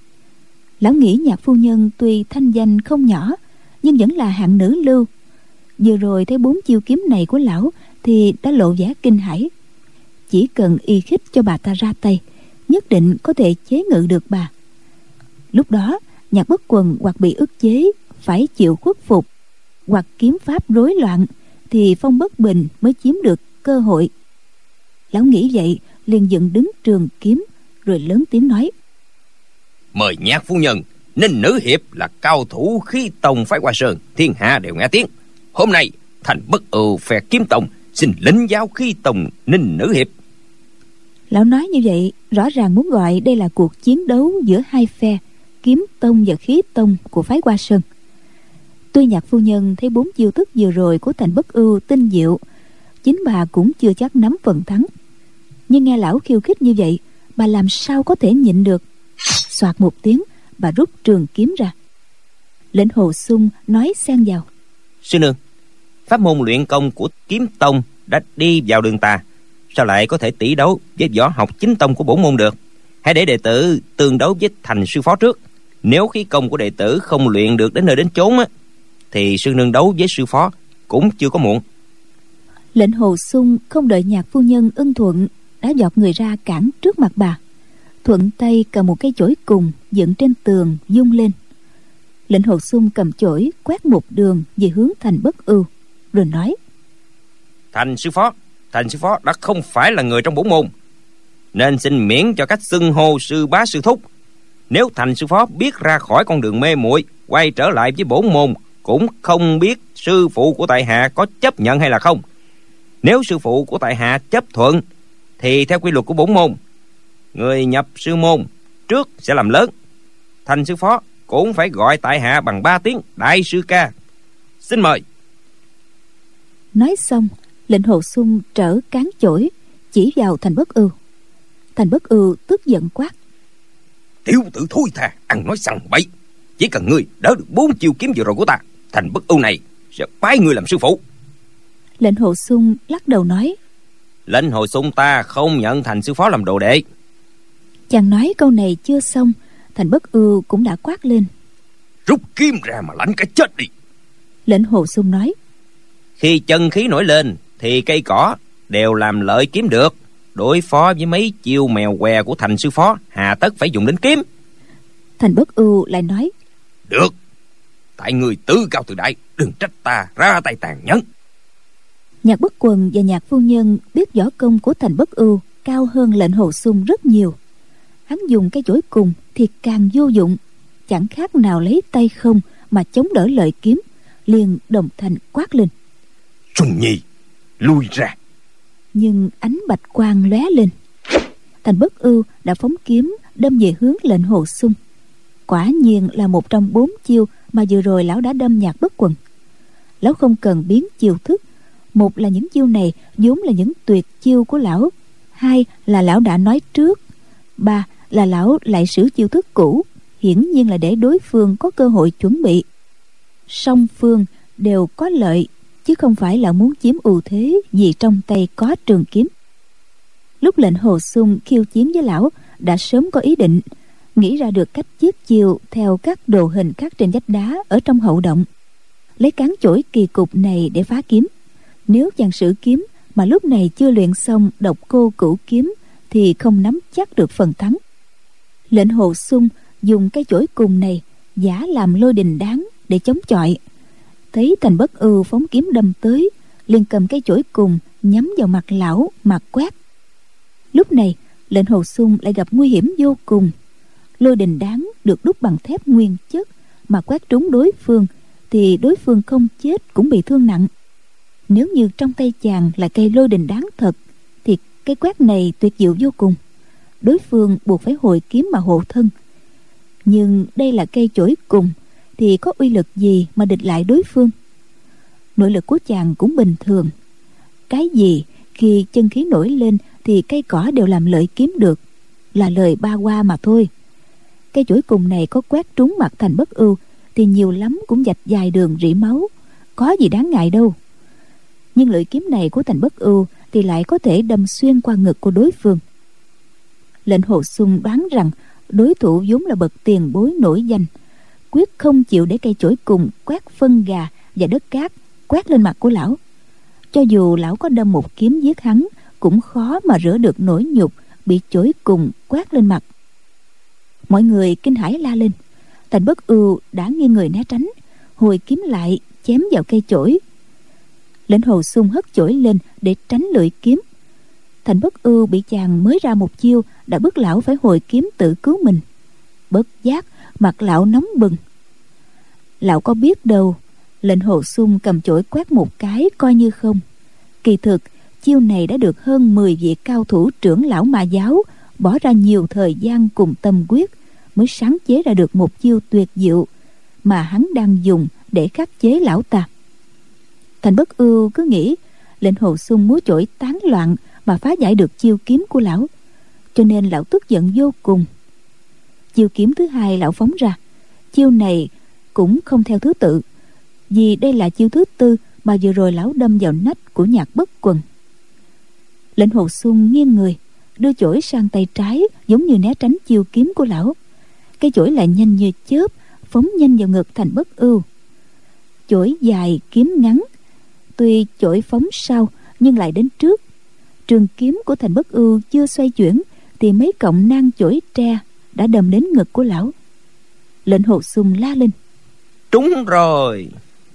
Lão nghĩ Nhạc phu nhân tuy thanh danh không nhỏ, nhưng vẫn là hạng nữ lưu. Vừa rồi thấy bốn chiêu kiếm này của lão thì đã lộ vẻ kinh hãi. Chỉ cần y khích cho bà ta ra tay, nhất định có thể chế ngự được bà. Lúc đó Nhạc Bất Quần hoặc bị ức chế phải chịu khuất phục, hoặc kiếm pháp rối loạn, thì Phong Bất Bình mới chiếm được cơ hội. Lão nghĩ vậy, liền dựng đứng trường kiếm, rồi lớn tiếng nói: Mời Nhạc phu nhân, Ninh Nữ Hiệp là cao thủ khí tông phái Hoa Sơn, thiên hạ đều nghe tiếng. Hôm nay Thành Bất Ưu phe kiếm tông xin lĩnh giáo khí tông Ninh Nữ Hiệp. Lão nói như vậy rõ ràng muốn gọi đây là cuộc chiến đấu giữa hai phe kiếm tông và khí tông của phái Hoa Sơn. Tuy Nhạc phu nhân thấy bốn chiêu thức vừa rồi của Thành Bất Ưu tinh diệu, chính bà cũng chưa chắc nắm phần thắng, nhưng nghe lão khiêu khích như vậy, bà làm sao có thể nhịn được. Soạt một tiếng, bà rút trường kiếm ra. Lệnh Hồ Xung nói xen vào: Sư nương, pháp môn luyện công của kiếm tông đã đi vào đường tà, sao lại có thể tỷ đấu với võ học chính tông của bổn môn được? Hãy để đệ tử tương đấu với Thành sư phó trước. Nếu khí công của đệ tử không luyện được đến nơi đến chốn á, thì sư nương đấu với sư phó cũng chưa có muộn. Lệnh Hồ Xung không đợi Nhạc phu nhân ưng thuận, đã giọt người ra cản trước mặt bà, thuận tay cầm một cây chổi cùng dựng trên tường vung lên. Lệnh Hồ Xung cầm chổi quét một đường về hướng Thành Bất Ưu, rồi nói: Thành sư phó, Thành sư phó đã không phải là người trong bổn môn, nên xin miễn cho cách xưng hô sư bá sư thúc. Nếu Thành sư phó biết ra khỏi con đường mê muội, quay trở lại với bổn môn, cũng không biết sư phụ của tại hạ có chấp nhận hay là không. Nếu sư phụ của tại hạ chấp thuận, thì theo quy luật của bổn môn, người nhập sư môn trước sẽ làm lớn. Thành sư phó cũng phải gọi tại hạ bằng ba tiếng đại sư ca. Xin mời. Nói xong, Lệnh Hồ Xung trở cán chổi chỉ vào Thành Bất Ưu. Thành Bất Ưu tức giận quát: Tiểu tử thối tha, ăn nói sằng bậy. Chỉ cần ngươi đỡ được bốn chiêu kiếm vừa rồi của ta, Thành Bất Ưu này sẽ bái ngươi làm sư phụ. Lệnh Hồ Xung lắc đầu nói: Lệnh Hồ Xung ta không nhận Thành sư phó làm đồ đệ. Chàng nói câu này chưa xong, Thành Bất Ưu cũng đã quát lên: Rút kiếm ra mà lãnh cái chết đi. Lệnh Hồ Xung nói: Khi chân khí nổi lên thì cây cỏ đều làm lợi kiếm được. Đối phó với mấy chiêu mèo què của Thành sư phó, hà tất phải dùng đến kiếm. Thành Bất Ưu lại nói: Được, tại người tứ cao tự đại, đừng trách ta ra tay tàn nhẫn. Nhạc Bất Quần và Nhạc phu nhân biết võ công của Thành Bất Ưu cao hơn Lệnh Hồ Xung rất nhiều. Hắn dùng cái chổi cùng thì càng vô dụng, chẳng khác nào lấy tay không mà chống đỡ lợi kiếm, liền đồng thanh quát lên: Xuân Nhi, lui ra. Nhưng ánh bạch quang lóe lên, Thành Bất Ưu đã phóng kiếm đâm về hướng Lệnh Hồ Xung. Quả nhiên là một trong bốn chiêu mà vừa rồi lão đã đâm Nhạc Bất Quần. Lão không cần biến chiêu thức. Một là những chiêu này vốn là những tuyệt chiêu của lão, hai là lão đã nói trước, ba là lão lại sử chiêu thức cũ, hiển nhiên là để đối phương có cơ hội chuẩn bị. Song phương đều có lợi, chứ không phải là muốn chiếm ưu thế vì trong tay có trường kiếm. Lúc Lệnh Hồ Xung khiêu chiến với lão, đã sớm có ý định, nghĩ ra được cách chiết chiêu theo các đồ hình khắc trên vách đá ở trong hậu động, lấy cán chổi kỳ cục này để phá kiếm. Nếu chàng sử kiếm mà lúc này chưa luyện xong độc cô cửu kiếm thì không nắm chắc được phần thắng. Lệnh Hồ Xung dùng cái chổi cùng này giả làm Lôi Đình Đán để chống chọi. Thấy Thành Bất Ưu phóng kiếm đâm tới, liền cầm cái chổi cùng nhắm vào mặt lão mà quét. Lúc này Lệnh Hồ Xung lại gặp nguy hiểm vô cùng. Lôi Đình Đán được đúc bằng thép nguyên chất, mà quét trúng đối phương thì đối phương không chết cũng bị thương nặng. Nếu như trong tay chàng là cây Lôi Đình Đán thật, thì cái quét này tuyệt diệu vô cùng, đối phương buộc phải hồi kiếm mà hộ thân. Nhưng đây là cây chổi cùng, thì có uy lực gì mà địch lại đối phương. Nội lực của chàng cũng bình thường. Cái gì khi chân khí nổi lên thì cây cỏ đều làm lợi kiếm được, là lời ba qua mà thôi. Cây chổi cùng này có quét trúng mặt Thành Bất Ưu thì nhiều lắm cũng vạch dài đường rỉ máu, có gì đáng ngại đâu. Nhưng lưỡi kiếm này của Thành Bất Ưu thì lại có thể đâm xuyên qua ngực của đối phương. Lệnh Hồ Xung đoán rằng đối thủ vốn là bậc tiền bối nổi danh, quyết không chịu để cây chổi cùng quét phân gà và đất cát quét lên mặt của lão. Cho dù lão có đâm một kiếm giết hắn, cũng khó mà rửa được nỗi nhục bị chổi cùng quét lên mặt. Mọi người kinh hãi la lên. Thành Bất Ưu đã nghiêng người né tránh, hồi kiếm lại chém vào cây chổi. Lệnh Hồ Xung hất chổi lên để tránh lưỡi kiếm. Thành Bất Ưu bị chàng mới ra một chiêu đã bức lão phải hồi kiếm tự cứu mình. Bất giác mặt lão nóng bừng. Lão có biết đâu, Lệnh Hồ Xung cầm chổi quét một cái coi như không. Kỳ thực chiêu này đã được hơn mười vị cao thủ trưởng lão Ma giáo bỏ ra nhiều thời gian cùng tâm quyết mới sáng chế ra được một chiêu tuyệt diệu mà hắn đang dùng để khắc chế lão ta. Thành Bất Ưu cứ nghĩ Lệnh Hồ Xung múa chổi tán loạn mà phá giải được chiêu kiếm của lão, cho nên lão tức giận vô cùng. Chiêu kiếm thứ hai lão phóng ra, chiêu này cũng không theo thứ tự, vì đây là chiêu thứ tư mà vừa rồi lão đâm vào nách của Nhạc Bất Quần. Lệnh Hồ Xung nghiêng người, đưa chổi sang tay trái giống như né tránh chiêu kiếm của lão. Cây chổi lại nhanh như chớp phóng nhanh vào ngực Thành Bất Ưu. Chổi dài kiếm ngắn, tuy chổi phóng sau nhưng lại đến trước. Trường kiếm của Thành Bất Ưu chưa xoay chuyển thì mấy cọng nang chổi tre đã đâm đến ngực của lão. Lệnh Hồ Xung la lên: Trúng rồi!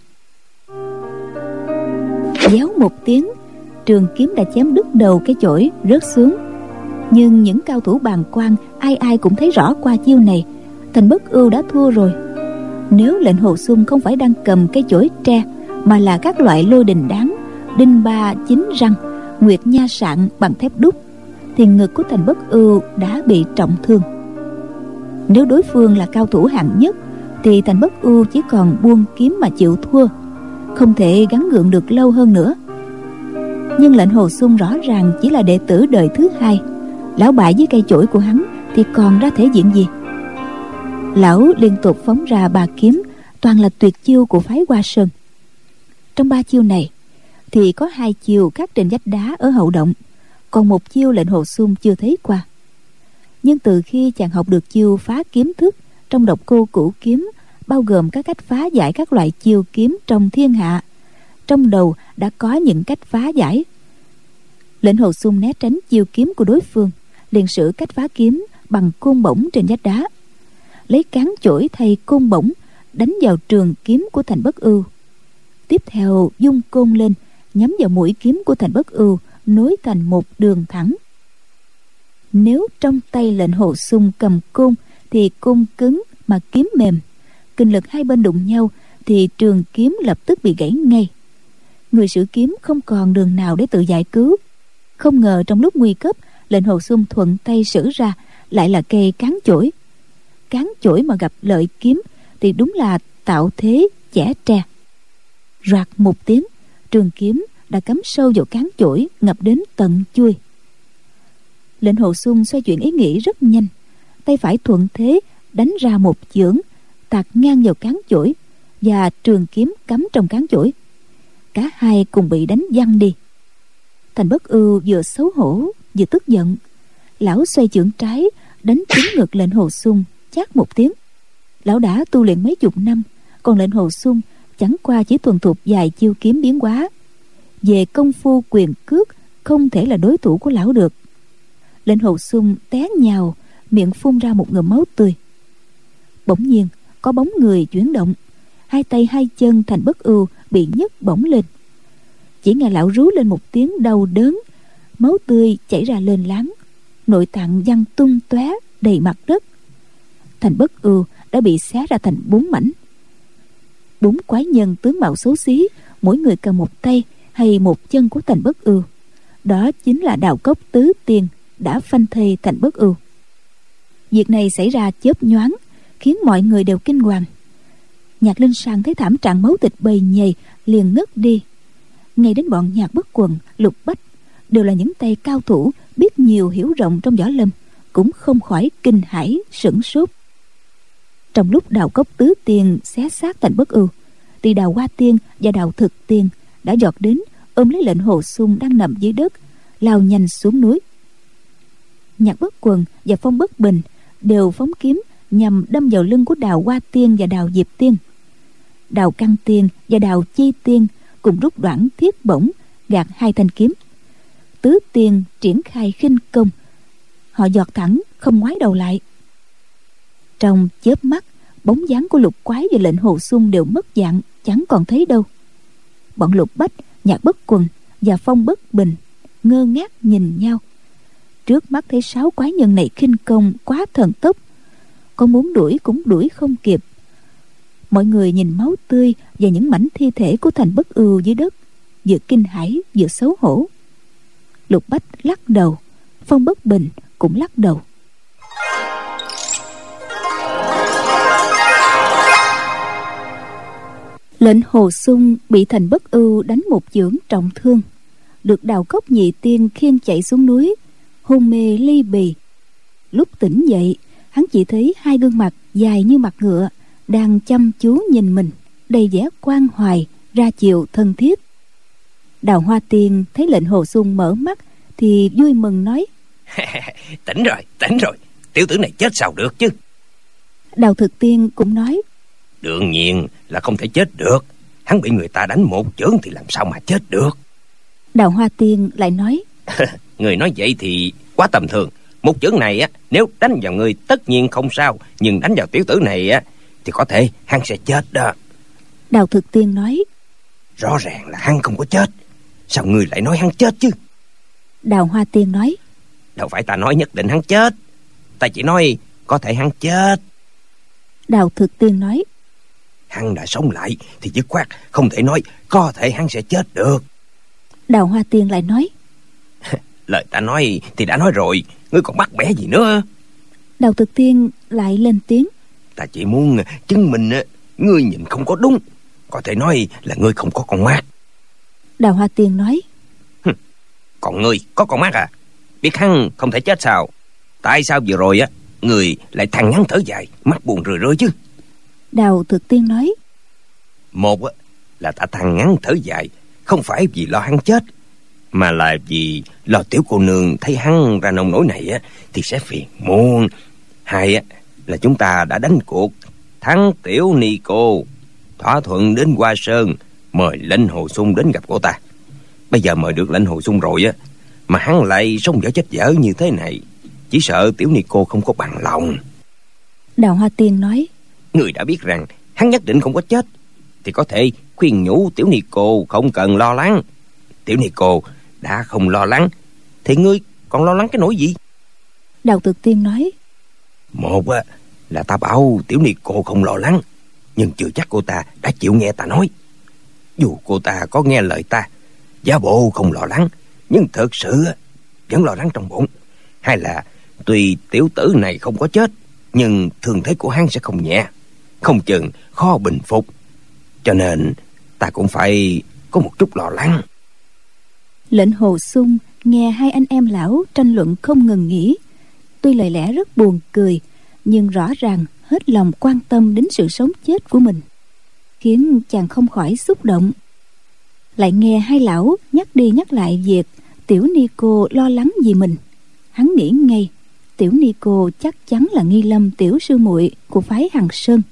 Déo một tiếng, trường kiếm đã chém đứt đầu cái chổi rớt xuống. Nhưng những cao thủ bàng quan ai ai cũng thấy rõ qua chiêu này, Thành Bất Ưu đã thua rồi. Nếu Lệnh Hồ Xung không phải đang cầm cái chổi tre mà là các loại lôi đình đán, đinh ba chín răng, nguyệt nha sạn bằng thép đúc, thì ngực của Thành Bất Ưu đã bị trọng thương. Nếu đối phương là cao thủ hạng nhất thì Thành Bất Ưu chỉ còn buông kiếm mà chịu thua, không thể gắng gượng được lâu hơn nữa. Nhưng Lệnh Hồ Xung rõ ràng chỉ là đệ tử đời thứ hai, lão bại với cây chổi của hắn thì còn ra thể diện gì. Lão liên tục phóng ra ba kiếm, toàn là tuyệt chiêu của phái Hoa Sơn. Trong ba chiêu này thì có hai chiêu khắc trên vách đá ở hậu động, còn một chiêu Lệnh Hồ Xung chưa thấy qua. Nhưng từ khi chàng học được chiêu phá kiếm thức trong Độc Cô Cửu Kiếm, bao gồm các cách phá giải các loại chiêu kiếm trong thiên hạ, trong đầu đã có những cách phá giải. Lệnh Hồ Xung né tránh chiêu kiếm của đối phương, liền sử cách phá kiếm bằng côn bổng trên vách đá, lấy cán chổi thay côn bổng đánh vào trường kiếm của Thành Bất Ưu. Tiếp theo dung côn lên nhắm vào mũi kiếm của Thành Bất Ưu, nối thành một đường thẳng. Nếu trong tay Lệnh Hồ Xung cầm côn thì côn cứng mà kiếm mềm, kinh lực hai bên đụng nhau thì trường kiếm lập tức bị gãy ngay. Người sử kiếm không còn đường nào để tự giải cứu. Không ngờ trong lúc nguy cấp, Lệnh Hồ Xung thuận tay sử ra lại là cây cán chổi. Cán chổi mà gặp lợi kiếm thì đúng là tạo thế chẻ tre. Roạt một tiếng, trường kiếm đã cắm sâu vào cán chổi, ngập đến tận chuôi. Lệnh Hồ Xung xoay chuyển ý nghĩ rất nhanh, tay phải thuận thế đánh ra một chưởng, tạt ngang vào cán chổi, và trường kiếm cắm trong cán chổi. Cả hai cùng bị đánh văng đi. Thành Bất Ưu vừa xấu hổ vừa tức giận, lão xoay chưởng trái đánh trúng ngực Lệnh Hồ Xung, chát một tiếng. Lão đã tu luyện mấy chục năm, còn Lệnh Hồ Xung chẳng qua chỉ thuần thục vài chiêu kiếm biến hóa. Về công phu quyền cước không thể là đối thủ của lão được. Lệnh Hồ Xung té nhào, miệng phun ra một ngụm máu tươi. Bỗng nhiên có bóng người chuyển động, hai tay hai chân Thành Bất Ưu bị nhấc bổng lên. Chỉ nghe lão rú lên một tiếng đau đớn, máu tươi chảy ra lên láng, nội tạng văng tung tóe đầy mặt đất. Thành Bất Ưu đã bị xé ra thành bốn mảnh. Bốn quái nhân tướng mạo xấu xí, mỗi người cầm một tay hay một chân của Thành Bất Ưu. Đó chính là Đào Cốc Tứ Tiên đã phanh thây Thành Bất Ưu. Việc này xảy ra chớp nhoáng, khiến mọi người đều kinh hoàng. Nhạc Linh Sang thấy thảm trạng máu thịt bầy nhầy, liền ngất đi. Ngay đến bọn Nhạc Bất Quần, Lục Bách đều là những tay cao thủ biết nhiều hiểu rộng trong võ lâm, cũng không khỏi kinh hãi sửng sốt. Trong lúc Đào Cốc Tứ Tiên xé xác Thành Bất Ưu, thì Đào Hoa Tiên và Đào Thực Tiên đã giọt đến ôm lấy lệnh Hồ Xung đang nằm dưới đất, lao nhanh xuống núi. Nhạc Bất Quần và Phong Bất Bình đều phóng kiếm nhằm đâm vào lưng của Đào Hoa Tiên và Đào Diệp Tiên. Đào Căn Tiên và Đào Chi Tiên cùng rút đoạn thiết bổng gạt hai thanh kiếm. Tứ Tiên triển khai khinh công, họ giọt thẳng không ngoái đầu lại. Trong chớp mắt, bóng dáng của Lục Quái và lệnh Hồ Xung đều mất dạng, chẳng còn thấy đâu. Bọn Lục Bách, Nhạc Bất Quần và Phong Bất Bình ngơ ngác nhìn nhau. Trước mắt thấy sáu quái nhân này khinh công quá thần tốc, có muốn đuổi cũng đuổi không kịp. Mọi người nhìn máu tươi và những mảnh thi thể của Thành Bất Ưu dưới đất, vừa kinh hãi vừa xấu hổ. Lục Bách lắc đầu, Phong Bất Bình cũng lắc đầu. Lệnh Hồ Xung bị Thành Bất Ưu đánh một chưởng trọng thương, được Đào Cốc Nhị Tiên khiêng chạy xuống núi, hôn mê ly bì. Lúc tỉnh dậy, hắn chỉ thấy hai gương mặt dài như mặt ngựa đang chăm chú nhìn mình, đầy vẻ quan hoài, ra chiều thân thiết. Đào Hoa Tiên thấy lệnh Hồ Xung mở mắt thì vui mừng nói: Tỉnh rồi, tỉnh rồi, tiểu tử này chết sao được chứ. Đào Thực Tiên cũng nói: Đương nhiên là không thể chết được, hắn bị người ta đánh một chưởng thì làm sao mà chết được. Đào Hoa Tiên lại nói: Người nói vậy thì quá tầm thường. Một chưởng này á, nếu đánh vào người tất nhiên không sao, nhưng đánh vào tiểu tử này á thì có thể hắn sẽ chết đó. Đào Thực Tiên nói: Rõ ràng là hắn không có chết, sao người lại nói hắn chết chứ? Đào Hoa Tiên nói: Đâu phải ta nói nhất định hắn chết, ta chỉ nói có thể hắn chết. Đào Thực Tiên nói: Hắn đã sống lại thì dứt khoát không thể nói có thể hắn sẽ chết được. Đào Hoa Tiên lại nói: Lời ta nói thì đã nói rồi, ngươi còn bắt bẻ gì nữa? Đào Thực Tiên lại lên tiếng: Ta chỉ muốn chứng minh ngươi nhìn không có đúng, có thể nói là ngươi không có con mắt. Đào Hoa Tiên nói: Còn ngươi có con mắt à? Biết hắn không thể chết sao? Tại sao vừa rồi á người lại thằng ngắn thở dài, mắt buồn rười rượi chứ? Đào Thực Tiên nói: Một á là ta thằng ngắn thở dài không phải vì lo hắn chết, mà là vì lo tiểu cô nương thấy hắn ra nông nỗi này á thì sẽ phiền muôn. Hai á là chúng ta đã đánh cuộc thắng tiểu ni cô, thỏa thuận đến Hoa Sơn mời lệnh Hồ Xung đến gặp cô ta. Bây giờ mời được lệnh Hồ Xung rồi á mà hắn lại sống dở chết dở như thế này, chỉ sợ tiểu ni cô không có bằng lòng. Đào Hoa Tiên nói: Người đã biết rằng hắn nhất định không có chết thì có thể khuyên nhủ tiểu ni cô không cần lo lắng. Tiểu ni cô đã không lo lắng thì ngươi còn lo lắng cái nỗi gì? Đào Thực Tiên nói: Một á là ta bảo tiểu ni cô không lo lắng, nhưng chưa chắc cô ta đã chịu nghe ta nói. Dù cô ta có nghe lời ta, giả bộ không lo lắng, nhưng thật sự vẫn lo lắng trong bụng. Hay là tuy tiểu tử này không có chết, nhưng thương thế của hắn sẽ không nhẹ, không chừng khó bình phục. Cho nên ta cũng phải có một chút lo lắng. Lệnh Hồ Xung nghe hai anh em lão tranh luận không ngừng nghỉ, tuy lời lẽ rất buồn cười, nhưng rõ ràng hết lòng quan tâm đến sự sống chết của mình, khiến chàng không khỏi xúc động. Lại nghe hai lão nhắc đi nhắc lại việc tiểu ni cô lo lắng vì mình, hắn nghĩ ngay tiểu ni cô chắc chắn là Nghi Lâm tiểu sư muội của phái Hằng Sơn.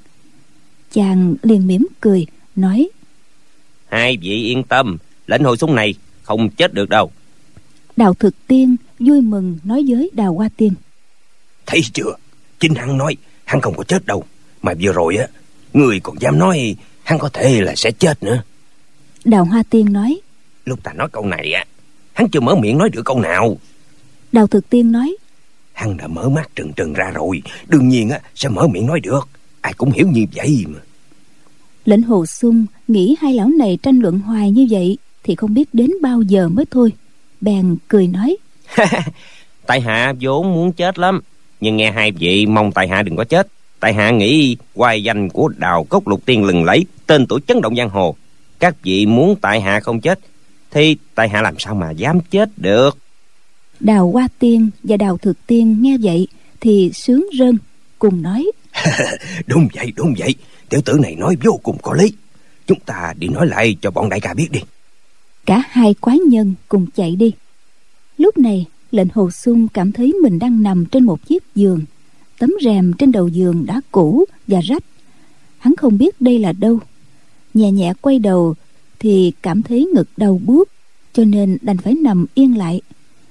Chàng liền mỉm cười nói: Hai vị yên tâm, lệnh Hồ Xung này không chết được đâu. Đào Thực Tiên vui mừng nói với Đào Hoa Tiên: Thấy chưa, chính hắn nói hắn không có chết đâu, mà vừa rồi á người còn dám nói hắn có thể là sẽ chết nữa. Đào Hoa Tiên nói: Lúc ta nói câu này á, hắn chưa mở miệng nói được câu nào. Đào Thực Tiên nói: Hắn đã mở mắt trừng trừng ra rồi, đương nhiên á sẽ mở miệng nói được, ai cũng hiểu như vậy mà. Lệnh Hồ Xung nghĩ hai lão này tranh luận hoài như vậy thì không biết đến bao giờ mới thôi, bèn cười nói: Tại hạ vốn muốn chết lắm, nhưng nghe hai vị mong tại hạ đừng có chết, tại hạ nghĩ hoài danh của Đào Cốc Lục Tiên lừng lẫy, tên tuổi chấn động giang hồ. Các vị muốn tại hạ không chết thì tại hạ làm sao mà dám chết được. Đào Hoa Tiên và Đào Thực Tiên nghe vậy thì sướng rơn, cùng nói: Đúng vậy, đúng vậy, tiểu tử này nói vô cùng có lý. Chúng ta đi nói lại cho bọn đại ca biết đi. Cả hai quái nhân cùng chạy đi. Lúc này Lệnh Hồ Xung cảm thấy mình đang nằm trên một chiếc giường. Tấm rèm trên đầu giường đã cũ và rách. Hắn không biết đây là đâu. Nhẹ nhẹ quay đầu thì cảm thấy ngực đau buốt, cho nên đành phải nằm yên lại.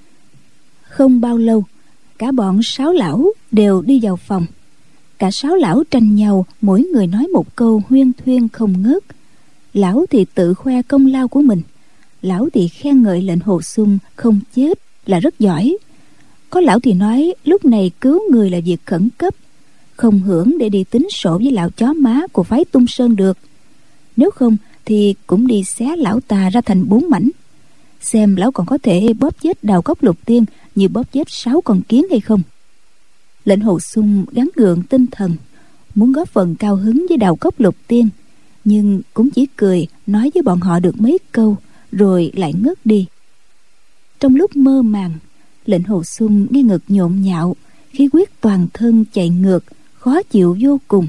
Không bao lâu, cả bọn sáu lão đều đi vào phòng. Cả sáu lão tranh nhau, mỗi người nói một câu huyên thuyên không ngớt. Lão thì tự khoe công lao của mình, lão thì khen ngợi Lệnh Hồ Xung không chết là rất giỏi. Có lão thì nói lúc này cứu người là việc khẩn cấp, không hưởng để đi tính sổ với lão chó má của phái Tung Sơn được. Nếu không thì cũng đi xé lão ta ra thành bốn mảnh, xem lão còn có thể bóp chết Đào Cốc Lục Tiên như bóp chết sáu con kiến hay không. Lệnh Hồ Xung gắng gượng tinh thần, muốn góp phần cao hứng với Đào Cốc Lục Tiên, nhưng cũng chỉ cười nói với bọn họ được mấy câu rồi lại ngất đi. Trong lúc mơ màng, Lệnh Hồ Xung nghe ngực nhộn nhạo, khí huyết toàn thân chạy ngược, khó chịu vô cùng.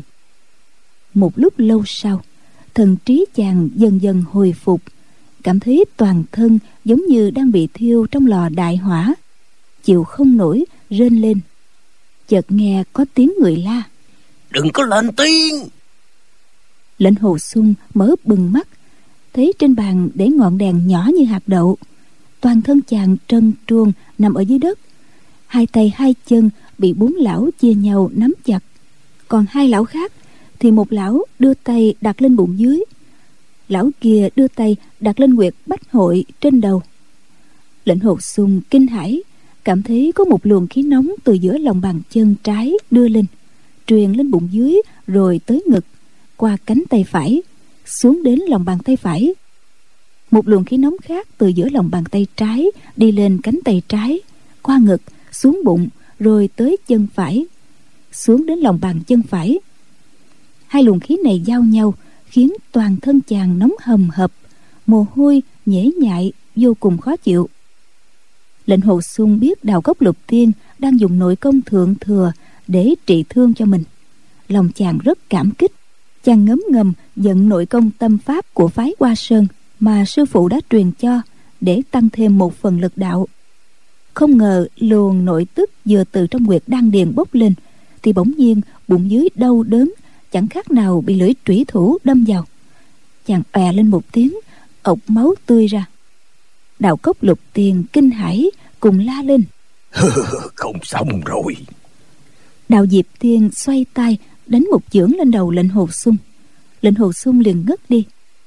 Một lúc lâu sau, thần trí chàng dần dần hồi phục, cảm thấy toàn thân giống như đang bị thiêu trong lò đại hỏa, chịu không nổi, rên lên. Chợt nghe có tiếng người la: Đừng có lên tiếng! Lệnh Hồ Xung mở bừng mắt, thấy trên bàn để ngọn đèn nhỏ như hạt đậu. Toàn thân chàng trơn truông nằm ở dưới đất, hai tay hai chân bị bốn lão chia nhau nắm chặt. Còn hai lão khác thì một lão đưa tay đặt lên bụng dưới, lão kia đưa tay đặt lên huyệt bách hội trên đầu. Lệnh Hồ Xung kinh hãi, cảm thấy có một luồng khí nóng từ giữa lòng bàn chân trái đưa lên, truyền lên bụng dưới rồi tới ngực, qua cánh tay phải xuống đến lòng bàn tay phải. Một luồng khí nóng khác từ giữa lòng bàn tay trái đi lên cánh tay trái, qua ngực, xuống bụng rồi tới chân phải, xuống đến lòng bàn chân phải. Hai luồng khí này giao nhau khiến toàn thân chàng nóng hầm hập, mồ hôi nhễ nhại vô cùng khó chịu. Lệnh Hồ Xung biết Đào Cốc Lục Tiên đang dùng nội công thượng thừa để trị thương cho mình, lòng chàng rất cảm kích. Chàng ngấm ngầm dẫn nội công tâm pháp của phái Hoa Sơn mà sư phụ đã truyền cho để tăng thêm một phần lực đạo. Không ngờ luồng nội tức vừa từ trong huyệt đan điền bốc lên thì bỗng nhiên bụng dưới đau đớn, chẳng khác nào bị lưỡi trủy thủ đâm vào. Chàng òe lên một tiếng, ộc máu tươi ra. Đào Cốc Lục Tiên kinh hãi cùng la lên: Không xong rồi. Đào Diệp Tiên xoay tay đánh một chưởng lên đầu Lệnh Hồ Xung. Lệnh Hồ Xung liền ngất đi.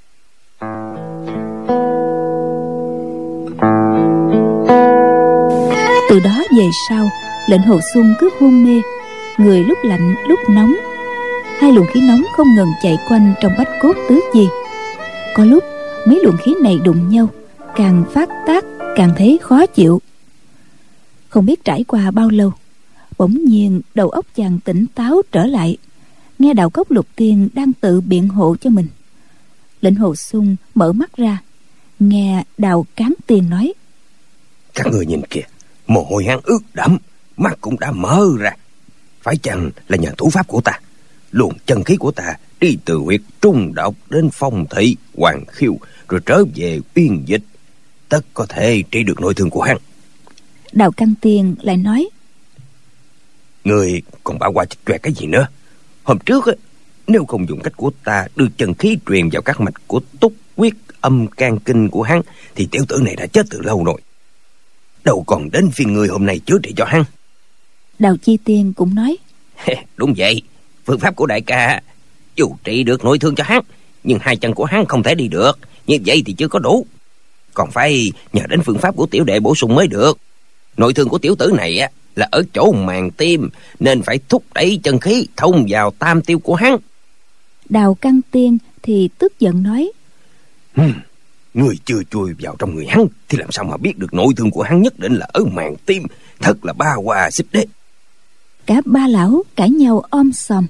Từ đó về sau, Lệnh Hồ Xung cứ hôn mê, người lúc lạnh lúc nóng, hai luồng khí nóng không ngừng chạy quanh trong bách cốt tứ chi. Có lúc mấy luồng khí này đụng nhau, càng phát tác càng thấy khó chịu. Không biết trải qua bao lâu, bỗng nhiên đầu óc chàng tỉnh táo trở lại, nghe Đào Cốc Lục Tiên đang tự biện hộ cho mình. Lệnh Hồ Xung mở mắt ra, nghe Đào Cán Tiên nói: Các người nhìn kìa, mồ hôi hắn ướt đẫm, mắt cũng đã mở ra. Phải chăng là nhờ thủ pháp của ta? Luồng chân khí của ta đi từ huyệt trung độc đến phong thị, hoàng khiêu, rồi trở về uyên dịch, tất có thể trị được nội thương của hắn. Đào Cán Tiên lại nói: Người còn bảo qua chích choẹt cái gì nữa? Hôm trước á, nếu không dùng cách của ta đưa chân khí truyền vào các mạch của túc quyết âm can kinh của hắn thì tiểu tử này đã chết từ lâu rồi. Đâu còn đến phiên người hôm nay chữa trị cho hắn. Đào Chi Tiên cũng nói: Đúng vậy, phương pháp của đại ca dù trị được nội thương cho hắn, nhưng hai chân của hắn không thể đi được, như vậy thì chưa có đủ, còn phải nhờ đến phương pháp của tiểu đệ bổ sung mới được. Nội thương của tiểu tử này á là ở chỗ màng tim, nên phải thúc đẩy chân khí thông vào tam tiêu của hắn. Đào Căng Tiên thì tức giận nói: hmm, Người chưa chui vào trong người hắn thì làm sao mà biết được nội thương của hắn nhất định là ở màng tim, thật là ba hoa xích đế. Cả ba lão cãi nhau om sòm,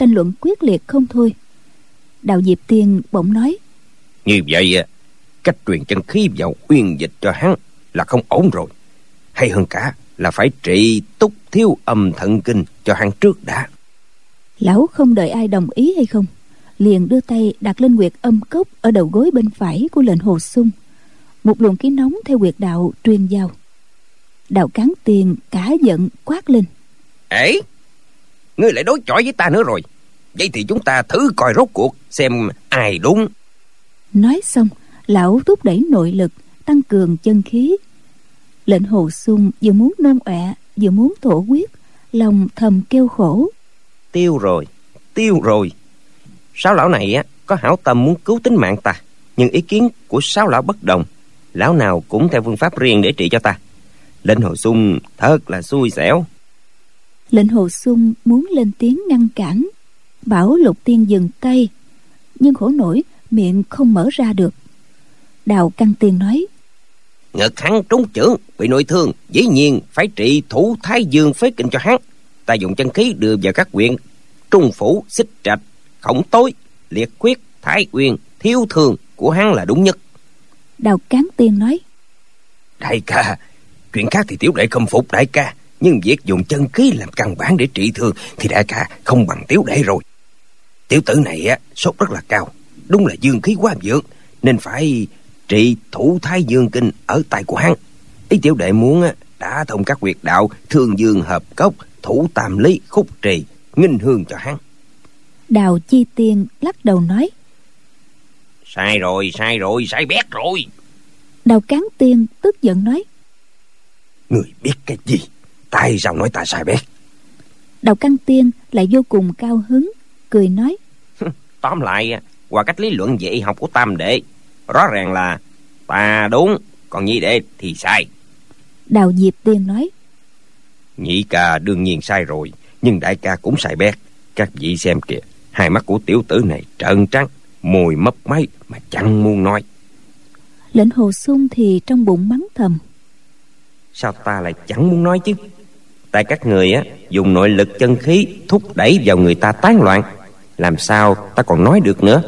tranh luận quyết liệt không thôi. Đào Diệp Tiên bỗng nói: Như vậy cách truyền chân khí vào uyên dịch cho hắn là không ổn rồi. Hay hơn cả là phải trị túc thiếu âm thận kinh cho hắn trước đã. Lão không đợi ai đồng ý hay không, liền đưa tay đặt lên huyệt âm cốc ở đầu gối bên phải của lệnh Hồ Xung. Một luồng khí nóng theo huyệt đạo truyền vào. Đào Cán Tiền cả giận quát lên: Ê, ngươi lại đối chọi với ta nữa rồi. Vậy thì chúng ta thử coi rốt cuộc xem ai đúng. Nói xong, lão thúc đẩy nội lực, tăng cường chân khí. Lệnh Hồ Xung vừa muốn nôn ọe vừa muốn thổ huyết, lòng thầm kêu khổ. Tiêu rồi, tiêu rồi. Sáu lão này á có hảo tâm muốn cứu tính mạng ta, nhưng ý kiến của sáu lão bất đồng. Lão nào cũng theo phương pháp riêng để trị cho ta. Lệnh Hồ Xung thật là xui xẻo. Lệnh Hồ Xung muốn lên tiếng ngăn cản, bảo Lục Tiên dừng tay, nhưng khổ nổi miệng không mở ra được. Đào Căn Tiên nói: Ngực hắn trúng chưởng bị nội thương, dĩ nhiên phải trị thủ thái dương phế kinh cho hắn. Ta dùng chân khí đưa vào các quyện trung phủ, xích trạch, khổng tối, liệt khuyết, thái uyên, thiếu thường của hắn là đúng nhất. Đào Cán Tiên nói: Đại ca, chuyện khác thì tiểu đệ không phục đại ca, nhưng việc dùng chân khí làm căn bản để trị thương thì đại ca không bằng tiểu đệ rồi. Tiểu tử này á sốt rất là cao, đúng là dương khí quá vượng, nên phải trị thủ thái dương kinh ở tay của hắn. Ý tiểu đệ muốn á đã thông các huyệt đạo thương dương hợp cốc, thủ tam lý, khúc trì, nghinh hương cho hắn. Đào Chi Tiên lắc đầu nói: Sai rồi, sai rồi, sai bét rồi. Đào Cán Tiên tức giận nói: Người biết cái gì? Tại sao nói ta sai bét? Đào Căn Tiên lại vô cùng cao hứng, cười nói: Tóm lại, qua cách lý luận về y học của tam đệ, rõ ràng là ta đúng, còn nhị đệ thì sai. Đào Diệp Tiên nói: Nhị ca đương nhiên sai rồi, nhưng đại ca cũng sai bét. Các vị xem kìa, hai mắt của tiểu tử này trợn trắng, môi mấp máy mà chẳng muốn nói. Lệnh Hồ Xung thì trong bụng mắng thầm: Sao ta lại chẳng muốn nói chứ? Tại các người á dùng nội lực chân khí thúc đẩy vào người ta tán loạn, làm sao ta còn nói được nữa?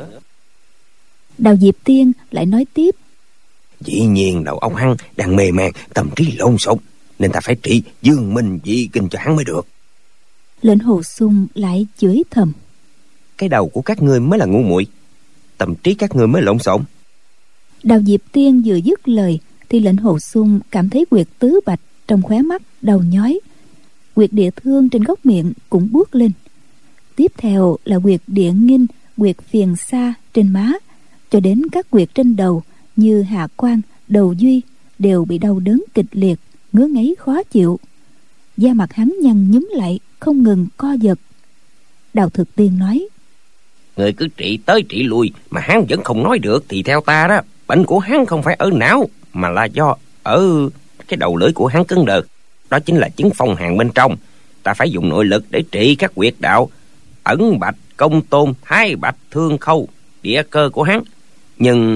Đào Diệp Tiên lại nói tiếp: Dĩ nhiên đầu óc hắn đang mê man, tâm trí lộn xộn, nên ta phải trị dương minh dị kinh cho hắn mới được. Lệnh Hồ Xung lại chửi thầm: Cái đầu của các ngươi mới là ngu muội, tâm trí các ngươi mới lộn xộn. Đào Diệp Tiên vừa dứt lời thì Lệnh Hồ Xung cảm thấy huyệt tứ bạch trong khóe mắt đầu nhói, huyệt địa thương trên góc miệng cũng buốt lên. Tiếp theo là huyệt địa nghinh, huyệt phiền xa trên má, cho đến các huyệt trên đầu như hạ quan, đầu duy đều bị đau đớn kịch liệt, ngứa ngáy khó chịu. Da mặt hắn nhăn nhúm lại, không ngừng co giật. Đào Thực Tiên nói: Người cứ trị tới trị lui mà hắn vẫn không nói được thì theo ta đó, bệnh của hắn không phải ở não mà là do ở cái đầu lưỡi của hắn cứng đờ. Đó chính là chứng phong hàn bên trong. Ta phải dùng nội lực để trị các huyệt đạo ẩn bạch, công tôn, thái bạch, thương khâu, địa cơ của hắn. Nhưng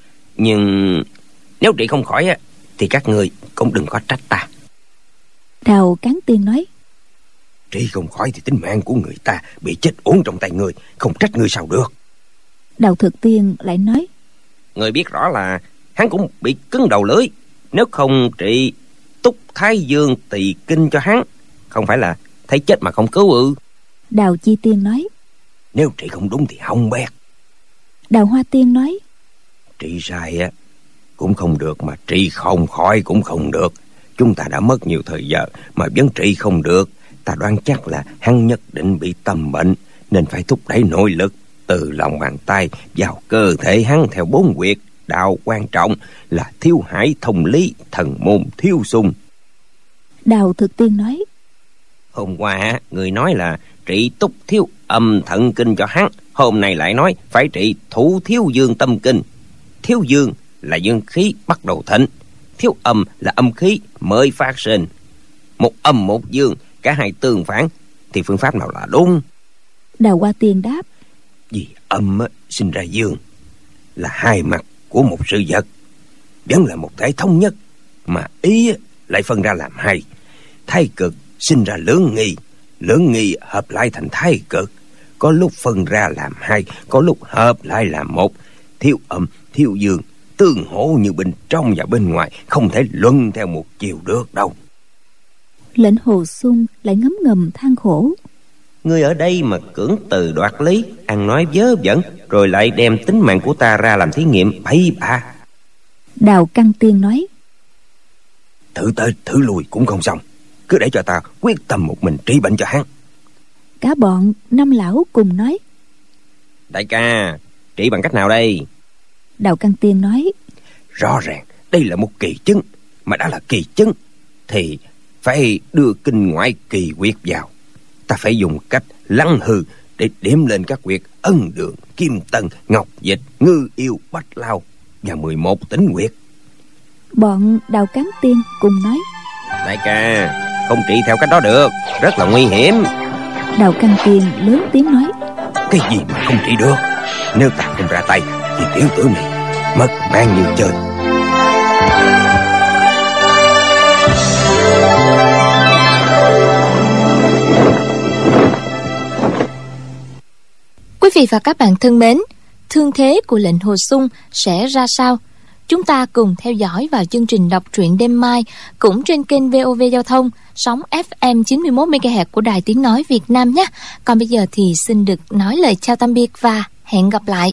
nhưng nếu trị không khỏi á thì các người cũng đừng có trách ta. Đào Cán Tiên nói: Trị không khỏi thì tính mạng của người ta bị chết uổng trong tay người, không trách người sao được. Đào Thực Tiên lại nói: Người biết rõ là hắn cũng bị cứng đầu lưỡi, nếu không trị túc thái dương tỳ kinh cho hắn, không phải là thấy chết mà không cứu ư? Đào Chi Tiên nói: Nếu trị không đúng thì hỏng bét. Đào Hoa Tiên nói: Trị sai á cũng không được, mà trị không khỏi cũng không được. Chúng ta đã mất nhiều thời giờ mà vẫn trị không được. Ta đoán chắc là hắn nhất định bị tâm bệnh, nên phải thúc đẩy nội lực từ lòng bàn tay vào cơ thể hắn theo bốn huyệt đạo quan trọng là thiếu hải, thông lý, thần môn, thiếu xung. Đào Thực Tiên nói: Hôm qua người nói là trị túc thiếu âm thận kinh cho hắn, hôm nay lại nói phải trị thủ thiếu dương tâm kinh. Thiếu dương là dương khí bắt đầu thịnh, thiếu âm là âm khí mới phát sinh. Một âm một dương, cả hai tương phản, thì phương pháp nào là đúng? Đào Hoa Tiên đáp: Vì âm sinh ra dương, là hai mặt của một sự vật, vẫn là một thể thống nhất, mà ý lại phân ra làm hai. Thái cực sinh ra lưỡng nghi, lưỡng nghi hợp lại thành thái cực, có lúc phân ra làm hai, có lúc hợp lại làm một. Thiếu âm, thiếu dương, tương hỗ như bên trong và bên ngoài, không thể luân theo một chiều được đâu. Lệnh Hồ Xung lại ngấm ngầm than khổ. Ngươi ở đây mà cưỡng từ đoạt lý, ăn nói vớ vẩn, rồi lại đem tính mạng của ta ra làm thí nghiệm bậy bạ. Đào Căn Tiên nói: Thử tới thử lùi cũng không xong, cứ để cho ta quyết tâm một mình trị bệnh cho hắn. Cả bọn năm lão cùng nói: Đại ca, trị bằng cách nào đây? Đào Căn Tiên nói: Rõ ràng đây là một kỳ chứng, mà đã là kỳ chứng thì phải đưa kinh ngoại kỳ quyệt vào. Ta phải dùng cách lăng hư để điểm lên các quyệt Ân Đường, Kim Tân, Ngọc Dịch, Ngư Yêu, Bách Lao và mười một tính quyệt. Bọn Đào Cán Tiên cùng nói: Đại ca, không trị theo cách đó được, rất là nguy hiểm. Đào Căn Tiên lớn tiếng nói: Cái gì mà không trị được? Nếu ta không ra tay thì tiểu tử này mất mang như chơi. Quý vị và các bạn thân mến, thương thế của lệnh Hồ Xung sẽ ra sao? Chúng ta cùng theo dõi vào chương trình đọc truyện đêm mai cũng trên kênh vê o vê Giao thông, sóng ép em chín mươi mốt mê ga héc của Đài Tiếng Nói Việt Nam nhé. Còn bây giờ thì xin được nói lời chào tạm biệt và hẹn gặp lại.